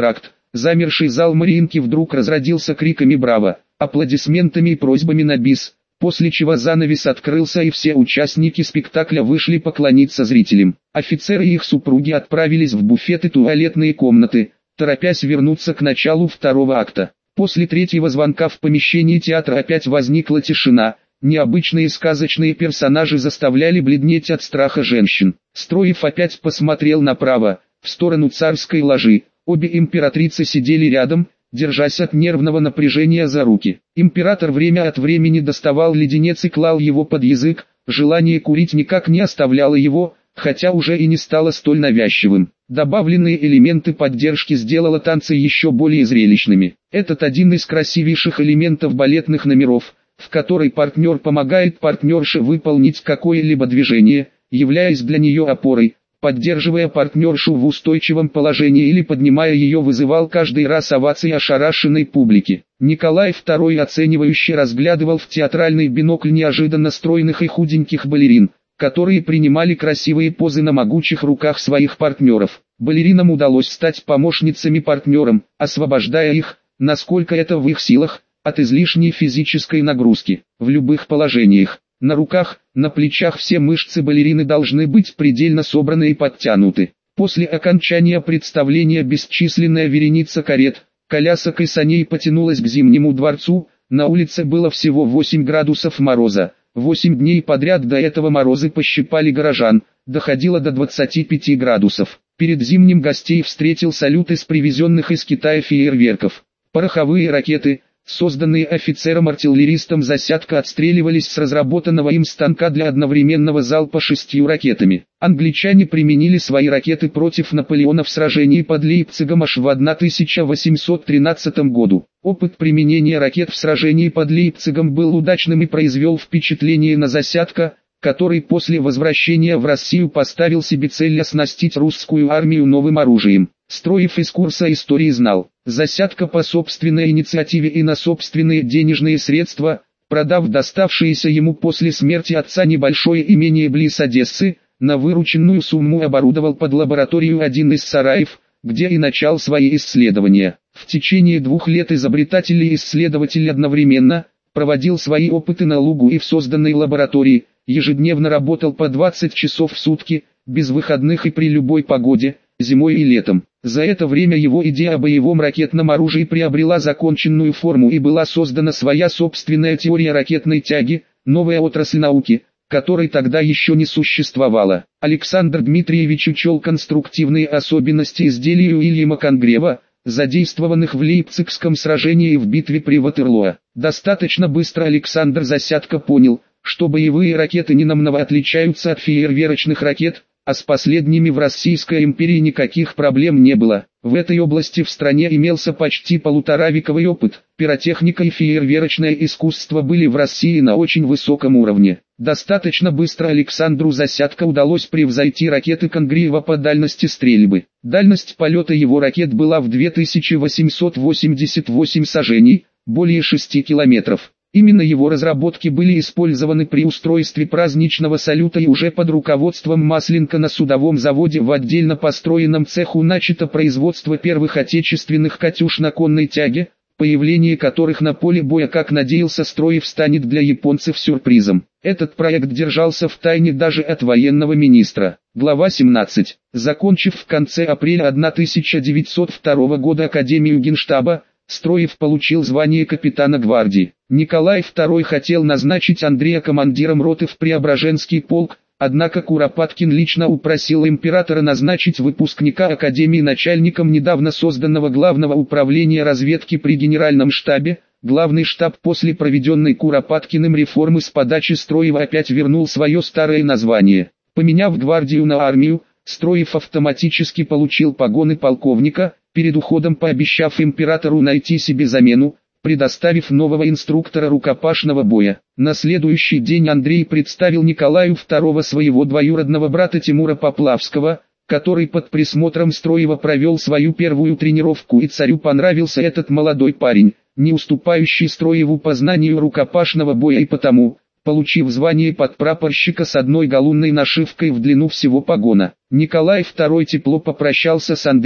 замерший зал Мариинки вдруг разродился криками «Браво!», аплодисментами и просьбами на бис, после чего занавес открылся и все участники спектакля вышли поклониться зрителям. Офицеры и их супруги отправились в буфет и туалетные комнаты, торопясь вернуться к началу второго акта. После третьего звонка в помещении театра опять возникла тишина, необычные сказочные персонажи заставляли бледнеть от страха женщин. Строев опять посмотрел направо, в сторону царской ложи, обе императрицы сидели рядом, держась от нервного напряжения за руки. Император время от времени доставал леденец и клал его под язык, желание курить никак не оставляло его, хотя уже и не стало столь навязчивым. Добавленные элементы поддержки сделало танцы еще более зрелищными. Этот один из красивейших элементов балетных номеров, в который партнер помогает партнерше выполнить какое-либо движение, являясь для нее опорой, поддерживая партнершу в устойчивом положении или поднимая ее, вызывал каждый раз овации ошарашенной публики. Николай второй оценивающе разглядывал в театральный бинокль неожиданно стройных и худеньких балерин, которые принимали красивые позы на могучих руках своих партнеров. Балеринам удалось стать помощницами партнерам, освобождая их, насколько это в их силах, от излишней физической нагрузки. В любых положениях, на руках, на плечах все мышцы балерины должны быть предельно собраны и подтянуты. После окончания представления бесчисленная вереница карет, колясок и саней потянулась к Зимнему дворцу. На улице было всего восемь градусов мороза. Восемь дней подряд до этого морозы пощипали горожан, доходило до двадцати пяти градусов. Перед Зимним гостей встретил салют из привезенных из Китая фейерверков. Пороховые ракеты, созданные офицером-артиллеристом Засядко, отстреливались с разработанного им станка для одновременного залпа шестью ракетами. Англичане применили свои ракеты против Наполеона в сражении под Лейпцигом аж в тысяча восемьсот тринадцатом году. Опыт применения ракет в сражении под Лейпцигом был удачным и произвел впечатление на Засядко, который после возвращения в Россию поставил себе цель оснастить русскую армию новым оружием. Строев из курса истории знал, Засядко по собственной инициативе и на собственные денежные средства, продав доставшееся ему после смерти отца небольшое имение близ Одессы, на вырученную сумму оборудовал под лабораторию один из сараев, где и начал свои исследования. В течение двух лет изобретатель и исследователь одновременно проводил свои опыты на лугу и в созданной лаборатории, ежедневно работал по двадцать часов в сутки, без выходных и при любой погоде, зимой и летом. За это время его идея о боевом ракетном оружии приобрела законченную форму и была создана своя собственная теория ракетной тяги, новая отрасль науки, которой тогда еще не существовало. Александр Дмитриевич учел конструктивные особенности изделий Уильяма Конгрева, задействованных в Лейпцигском сражении и в битве при Ватерлоо. Достаточно быстро Александр Засядко понял, что боевые ракеты ненамного отличаются от фейерверочных ракет, а с последними в Российской империи никаких проблем не было. В этой области в стране имелся почти полуторавековый опыт. Пиротехника и фейерверочное искусство были в России на очень высоком уровне. Достаточно быстро Александру Засядко удалось превзойти ракеты Конгрева по дальности стрельбы. Дальность полета его ракет была в две тысячи восемьсот восемьдесят восемь сажений, более шести километров. Именно его разработки были использованы при устройстве праздничного салюта, и уже под руководством Масленко на судовом заводе в отдельно построенном цеху начато производство первых отечественных «Катюш» на конной тяге, появление которых на поле боя, как надеялся Строев, станет для японцев сюрпризом. Этот проект держался в тайне даже от военного министра. Глава семнадцать. Закончив в конце апреля тысяча девятьсот второго года Академию Генштаба, Строев получил звание капитана гвардии. Николай второй хотел назначить Андрея командиром роты в Преображенский полк, однако Куропаткин лично упросил императора назначить выпускника Академии начальником недавно созданного Главного управления разведки при Генеральном штабе. Главный штаб после проведенной Куропаткиным реформы с подачи Строева опять вернул свое старое название. Поменяв гвардию на армию, Строев автоматически получил погоны полковника, перед уходом пообещав императору найти себе замену, предоставив нового инструктора рукопашного боя. На следующий день Андрей представил Николаю второго своего двоюродного брата Тимура Поплавского, который под присмотром Строева провел свою первую тренировку, и царю понравился этот молодой парень, не уступающий Строеву по знанию рукопашного боя, и потому, получив звание подпрапорщика с одной галунной нашивкой в длину всего погона, Николай второй тепло попрощался с Андреем,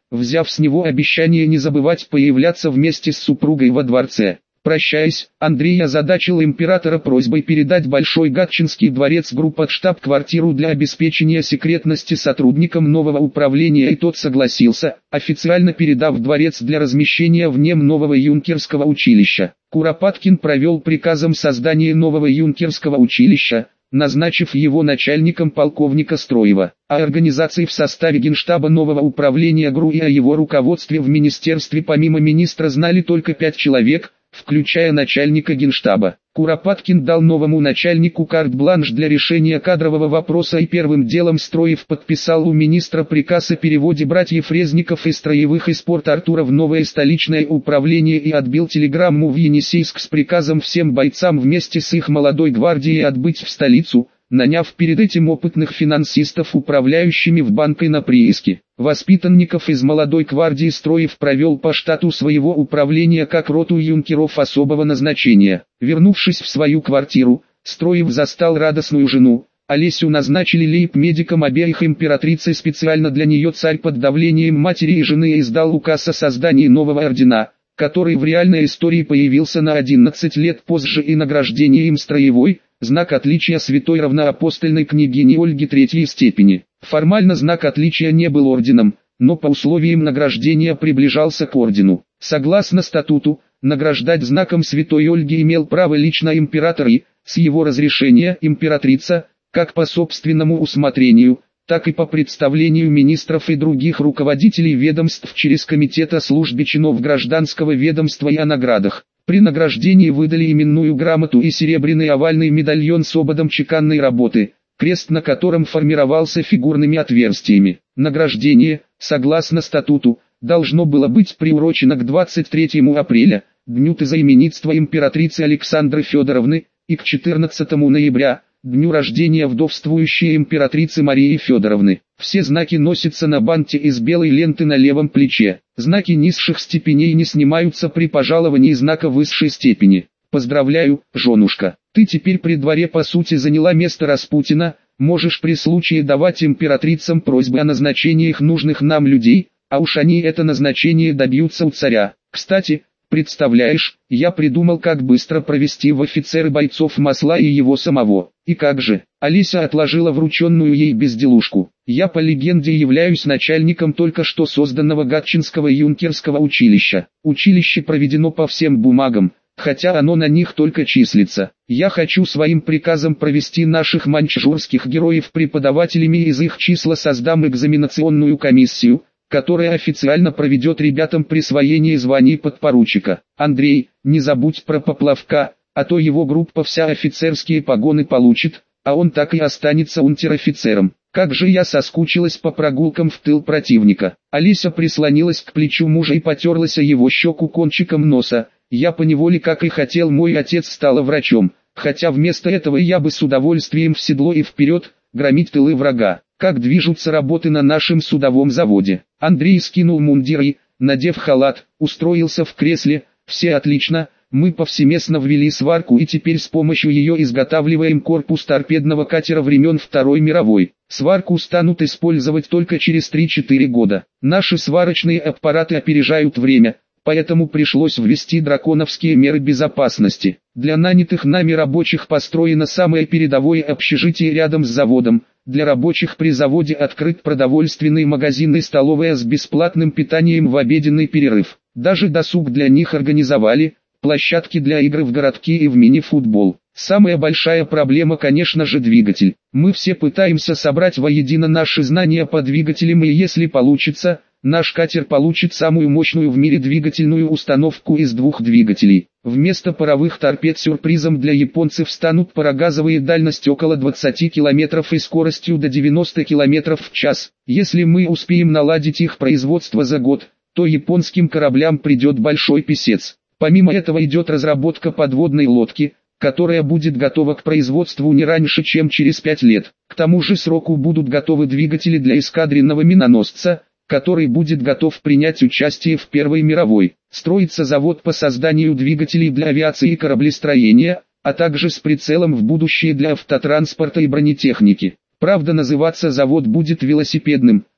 взяв с него обещание не забывать появляться вместе с супругой во дворце. Прощаясь, Андрей озадачил императора просьбой передать Большой Гатчинский дворец групп-штаб-квартиру для обеспечения секретности сотрудникам нового управления, и тот согласился, официально передав дворец для размещения в нем нового юнкерского училища. Куропаткин провел приказом создание нового юнкерского училища, назначив его начальником полковника Строева. О организации в составе Генштаба нового управления ГРУ и о его руководстве в министерстве помимо министра знали только пять человек, включая начальника Генштаба. Куропаткин дал новому начальнику карт-бланш для решения кадрового вопроса, и первым делом Строев подписал у министра приказ о переводе братьев Резников из строевых из Порт-Артура в новое столичное управление и отбил телеграмму в Енисейск с приказом всем бойцам вместе с их молодой гвардией отбыть в столицу, наняв перед этим опытных финансистов управляющими в банке на прииске. Воспитанников из молодой гвардии Строев провел по штату своего управления как роту юнкеров особого назначения. Вернувшись в свою квартиру, Строев застал радостную жену. Олесю назначили лейб-медиком обеих императриц, и специально для нее царь под давлением матери и жены издал указ о создании нового ордена, который в реальной истории появился на одиннадцать лет позже, и награждение им Строевой, знак отличия святой равноапостольной княгини Ольги третьей степени. Формально знак отличия не был орденом, но по условиям награждения приближался к ордену. Согласно статуту, награждать знаком святой Ольги имел право лично император и, с его разрешения, императрица, как по собственному усмотрению, так и по представлению министров и других руководителей ведомств через комитет о службе чинов гражданского ведомства и о наградах. При награждении выдали именную грамоту и серебряный овальный медальон с ободом чеканной работы, крест на котором формировался фигурными отверстиями. Награждение, согласно статуту, должно было быть приурочено к двадцать третьему апреля, дню тезаименитства императрицы Александры Федоровны, и к четырнадцатому ноября, дню рождения вдовствующей императрицы Марии Федоровны. Все знаки носятся на банте из белой ленты на левом плече. Знаки низших степеней не снимаются при пожаловании знака высшей степени. Поздравляю, женушка, ты теперь при дворе по сути заняла место Распутина, можешь при случае давать императрицам просьбы о назначениях нужных нам людей, а уж они это назначение добьются у царя. Кстати, представляешь, я придумал, как быстро провести в офицеры бойцов Масла и его самого. И как же? Олеся отложила врученную ей безделушку. Я по легенде являюсь начальником только что созданного Гатчинского юнкерского училища. Училище проведено по всем бумагам, хотя оно на них только числится. Я хочу своим приказом провести наших маньчжурских героев преподавателями, из их числа создам экзаменационную комиссию, которая официально проведет ребятам присвоение званий подпоручика. Андрей, не забудь про Поплавка, а то его группа вся офицерские погоны получит, а он так и останется унтер-офицером. Как же я соскучилась по прогулкам в тыл противника. Олеся прислонилась к плечу мужа и потерлась о его щеку кончиком носа. Я поневоле, как и хотел мой отец, стала врачом, хотя вместо этого я бы с удовольствием в седло и вперед, громить тылы врага. Как движутся работы на нашем судовом заводе. Андрей скинул мундир и, надев халат, устроился в кресле. Все отлично, мы повсеместно ввели сварку и теперь с помощью ее изготавливаем корпус торпедного катера времен Второй мировой. Сварку станут использовать только через три-четыре года. Наши сварочные аппараты опережают время, поэтому пришлось ввести драконовские меры безопасности. Для нанятых нами рабочих построено самое передовое общежитие рядом с заводом. Для рабочих при заводе открыт продовольственный магазин и столовая с бесплатным питанием в обеденный перерыв. Даже досуг для них организовали, площадки для игр в городки и в мини-футбол. Самая большая проблема, конечно же, двигатель. Мы все пытаемся собрать воедино наши знания по двигателям, и если получится, наш катер получит самую мощную в мире двигательную установку из двух двигателей. Вместо паровых торпед сюрпризом для японцев станут парогазовые, дальность около двадцати километров и скоростью до девяноста километров в час. Если мы успеем наладить их производство за год, то японским кораблям придет большой писец. Помимо этого идет разработка подводной лодки, которая будет готова к производству не раньше, чем через пять лет. К тому же сроку будут готовы двигатели для эскадренного миноносца, который будет готов принять участие в Первой мировой. Строится завод по созданию двигателей для авиации и кораблестроения, а также с прицелом в будущее для автотранспорта и бронетехники. Правда, называться завод будет велосипедным,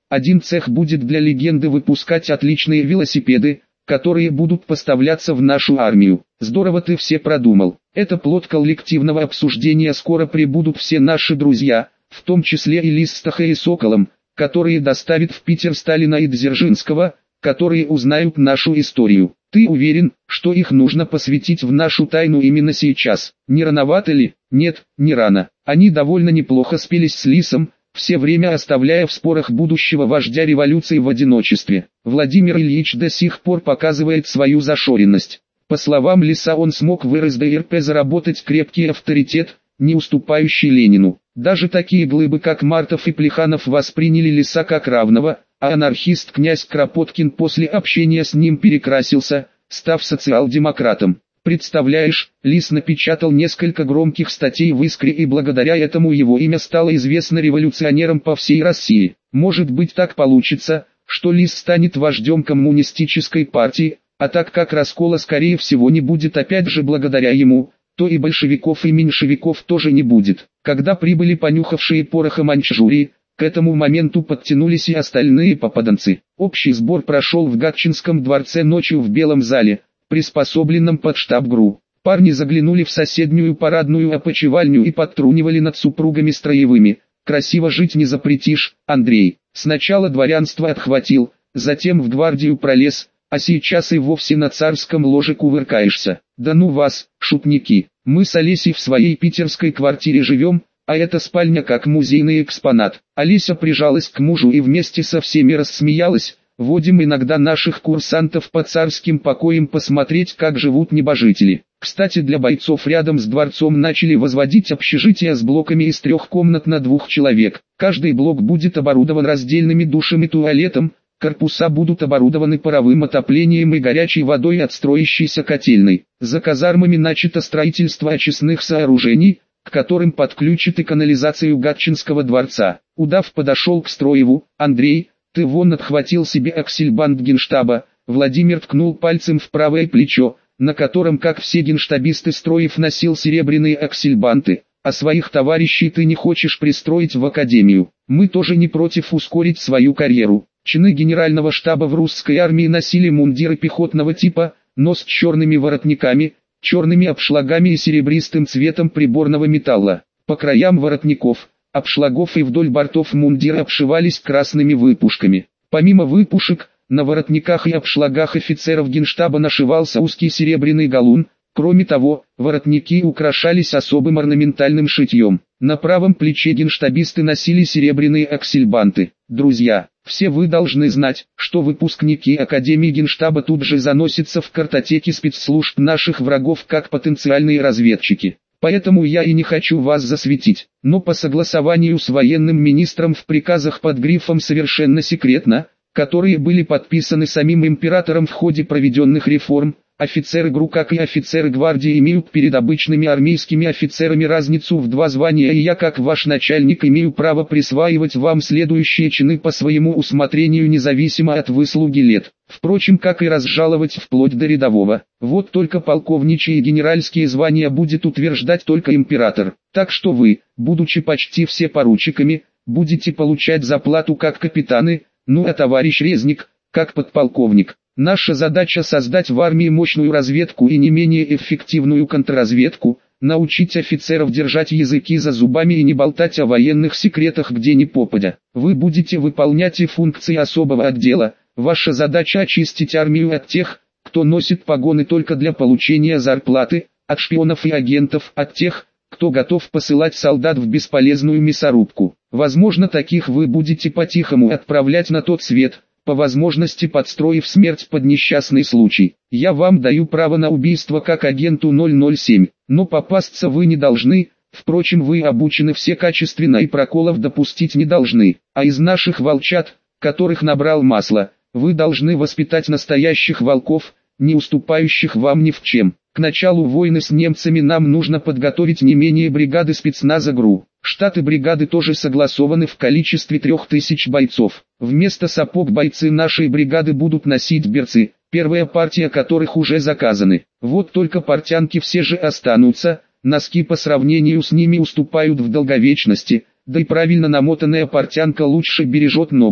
Один цех будет для легенды выпускать отличные велосипеды, которые будут поставляться в нашу армию. Здорово ты все продумал. Это плод коллективного обсуждения. Скоро прибудут все наши друзья, в том числе и Лис с Тахой и Соколом, которые доставят в Питер Сталина и Дзержинского, которые узнают нашу историю. Ты уверен, что их нужно посвятить в нашу тайну именно сейчас? Не рановато ли? Нет, не рано. Они довольно неплохо спелись с Лисом, все время оставляя в спорах будущего вождя революции в одиночестве. Владимир Ильич до сих пор показывает свою зашоренность. По словам Лиса, он смог в эр эс дэ эр пэ заработать крепкий авторитет, не уступающий Ленину. Даже такие глыбы, как Мартов и Плеханов, восприняли Лиса как равного, а анархист князь Кропоткин после общения с ним перекрасился, став социал-демократом. Представляешь, Лис напечатал несколько громких статей в «Искре», и благодаря этому его имя стало известно революционерам по всей России. Может быть, так получится, что Лис станет вождем коммунистической партии, а так как раскола скорее всего не будет опять же благодаря ему, то и большевиков и меньшевиков тоже не будет. Когда прибыли понюхавшие пороха Маньчжурии, к этому моменту подтянулись и остальные попаданцы. Общий сбор прошел в Гатчинском дворце ночью в Белом зале, приспособленном под штаб ГРУ. Парни заглянули в соседнюю парадную опочивальню и подтрунивали над супругами строевыми. «Красиво жить не запретишь, Андрей. Сначала дворянство отхватил, затем в гвардию пролез, а сейчас и вовсе на царском ложе кувыркаешься. Да ну вас, шутники, мы с Олесей в своей питерской квартире живем, а эта спальня как музейный экспонат». Олеся прижалась к мужу и вместе со всеми рассмеялась. «Водим иногда наших курсантов по царским покоям посмотреть, как живут небожители. Кстати, для бойцов рядом с дворцом начали возводить общежития с блоками из трех комнат на двух человек. Каждый блок будет оборудован раздельными душем и туалетом, корпуса будут оборудованы паровым отоплением и горячей водой от строящейся котельной. За казармами начато строительство очистных сооружений, к которым подключат и канализацию Гатчинского дворца». Удав подошел к Строеву. «Андрей, ты вон отхватил себе аксельбант генштаба». Владимир ткнул пальцем в правое плечо, на котором, как все генштабисты, Строев носил серебряные аксельбанты. «А своих товарищей ты не хочешь пристроить в академию? Мы тоже не против ускорить свою карьеру». Чины генерального штаба в русской армии носили мундиры пехотного типа, но с черными воротниками, черными обшлагами и серебристым цветом приборного металла. По краям воротников, обшлагов и вдоль бортов мундира обшивались красными выпушками. Помимо выпушек, на воротниках и обшлагах офицеров генштаба нашивался узкий серебряный галун. Кроме того, воротники украшались особым орнаментальным шитьем. На правом плече генштабисты носили серебряные аксельбанты. Друзья, все вы должны знать, что выпускники Академии Генштаба тут же заносятся в картотеки спецслужб наших врагов как потенциальные разведчики. Поэтому я и не хочу вас засветить, но по согласованию с военным министром в приказах под грифом «совершенно секретно», которые были подписаны самим императором в ходе проведенных реформ, офицеры ГРУ, как и офицеры гвардии, имеют перед обычными армейскими офицерами разницу в два звания, и я, как ваш начальник, имею право присваивать вам следующие чины по своему усмотрению независимо от выслуги лет. Впрочем, как и разжаловать вплоть до рядового. Вот только полковничьи и генеральские звания будет утверждать только император. Так что вы, будучи почти все поручиками, будете получать зарплату как капитаны, ну а товарищ Резник, как подполковник. Наша задача создать в армии мощную разведку и не менее эффективную контрразведку, научить офицеров держать языки за зубами и не болтать о военных секретах где ни попадя. Вы будете выполнять и функции особого отдела. Ваша задача очистить армию от тех, кто носит погоны только для получения зарплаты, от шпионов и агентов, от тех, кто готов посылать солдат в бесполезную мясорубку. Возможно, таких вы будете по-тихому отправлять на тот свет, по возможности подстроив смерть под несчастный случай. Я вам даю право на убийство как агенту ноль ноль семь, но попасться вы не должны, впрочем, вы обучены все качественно и проколов допустить не должны. А из наших волчат, которых набрал масло, вы должны воспитать настоящих волков, не уступающих вам ни в чем. К началу войны с немцами нам нужно подготовить не менее бригады спецназа ГРУ. Штаты бригады тоже согласованы в количестве трех тысяч бойцов. Вместо сапог бойцы нашей бригады будут носить берцы, первая партия которых уже заказаны. Вот только портянки все же останутся, носки по сравнению с ними уступают в долговечности, да и правильно намотанная портянка лучше бережет ногу.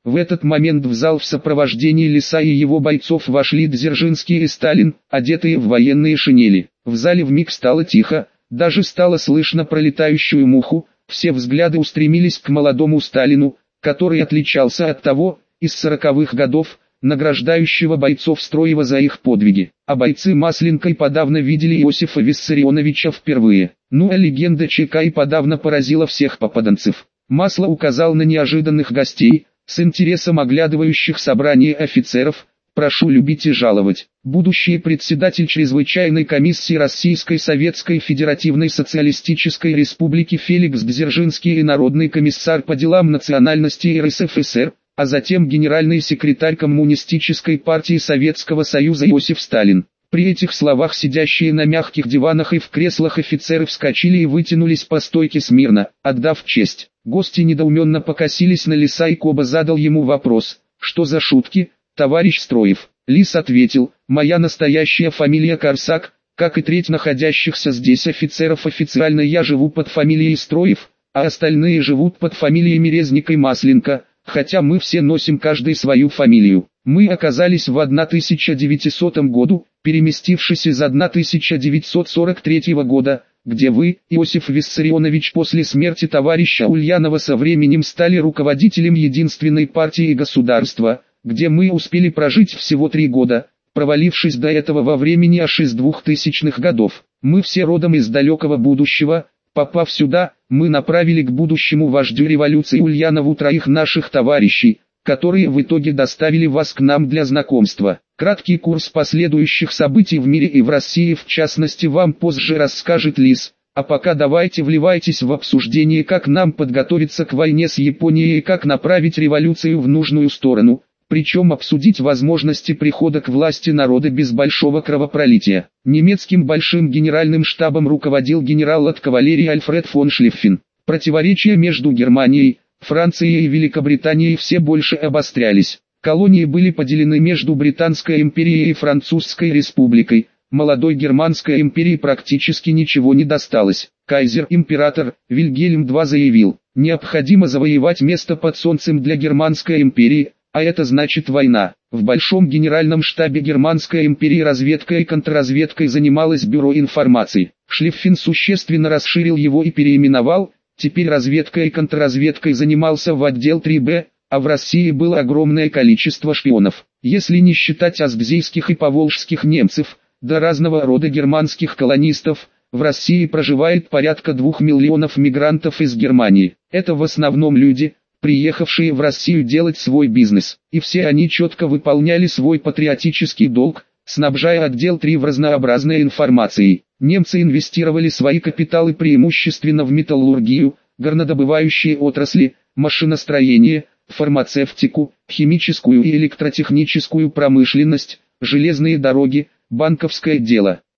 В этот момент в зал в сопровождении Лиса и его бойцов вошли Дзержинский и Сталин, одетые в военные шинели. В зале вмиг стало тихо, даже стало слышно пролетающую муху, все взгляды устремились к молодому Сталину, который отличался от того, из сороковых годов, награждающего бойцов Строева за их подвиги. А бойцы Масленко и подавно видели Иосифа Виссарионовича впервые. Ну а легенда ЧК и подавно поразила всех попаданцев. Масло указал на неожиданных гостей, с интересом оглядывающих собрание офицеров. Прошу любить и жаловать. Будущий председатель Чрезвычайной комиссии Российской Советской Федеративной Социалистической Республики Феликс Дзержинский и Народный комиссар по делам национальности РСФСР, а затем генеральный секретарь Коммунистической партии Советского Союза Иосиф Сталин. При этих словах сидящие на мягких диванах и в креслах офицеры вскочили и вытянулись по стойке смирно, отдав честь. Гости недоуменно покосились на Лиса, и Коба задал ему вопрос: «Что за шутки, товарищ Строев?» Лис ответил: «Моя настоящая фамилия Корсак, как и треть находящихся здесь офицеров. Официально я живу под фамилией Строев, а остальные живут под фамилиями Резник и Масленко, хотя мы все носим каждый свою фамилию. Мы оказались в тысяча девятисотом году, переместившись из тысяча девятьсот сорок третьего года, где вы, Иосиф Виссарионович, после смерти товарища Ульянова со временем стали руководителем единственной партии государства, где мы успели прожить всего три года, провалившись до этого во времени аж из двухтысячных годов. Мы все родом из далекого будущего. Попав сюда, мы направили к будущему вождю революции Ульянову троих наших товарищей, которые в итоге доставили вас к нам для знакомства. Краткий курс последующих событий в мире и в России в частности вам позже расскажет Лис, а пока давайте вливайтесь в обсуждение, как нам подготовиться к войне с Японией и как направить революцию в нужную сторону, причем обсудить возможности прихода к власти народа без большого кровопролития». Немецким большим генеральным штабом руководил генерал от кавалерии Альфред фон Шлиффен. Противоречия между Германией, Францией и Великобританией все больше обострялись. Колонии были поделены между Британской империей и Французской республикой. Молодой Германской империи практически ничего не досталось. Кайзер-император Вильгельм второй заявил: «Необходимо завоевать место под солнцем для Германской империи, а это значит война». В Большом генеральном штабе Германской империи разведкой и контрразведкой занималось Бюро информации. Шлиффен существенно расширил его и переименовал. Теперь разведкой и контрразведкой занимался в отдел три бэ, а в России было огромное количество шпионов. Если не считать аздзейских и поволжских немцев, да разного рода германских колонистов, в России проживает порядка двух миллионов мигрантов из Германии. Это в основном люди, приехавшие в Россию делать свой бизнес. И все они четко выполняли свой патриотический долг, снабжая отдел три в разнообразной информацией. Немцы инвестировали свои капиталы преимущественно в металлургию, горнодобывающие отрасли, машиностроение, фармацевтику, химическую и электротехническую промышленность, железные дороги, банковское дело.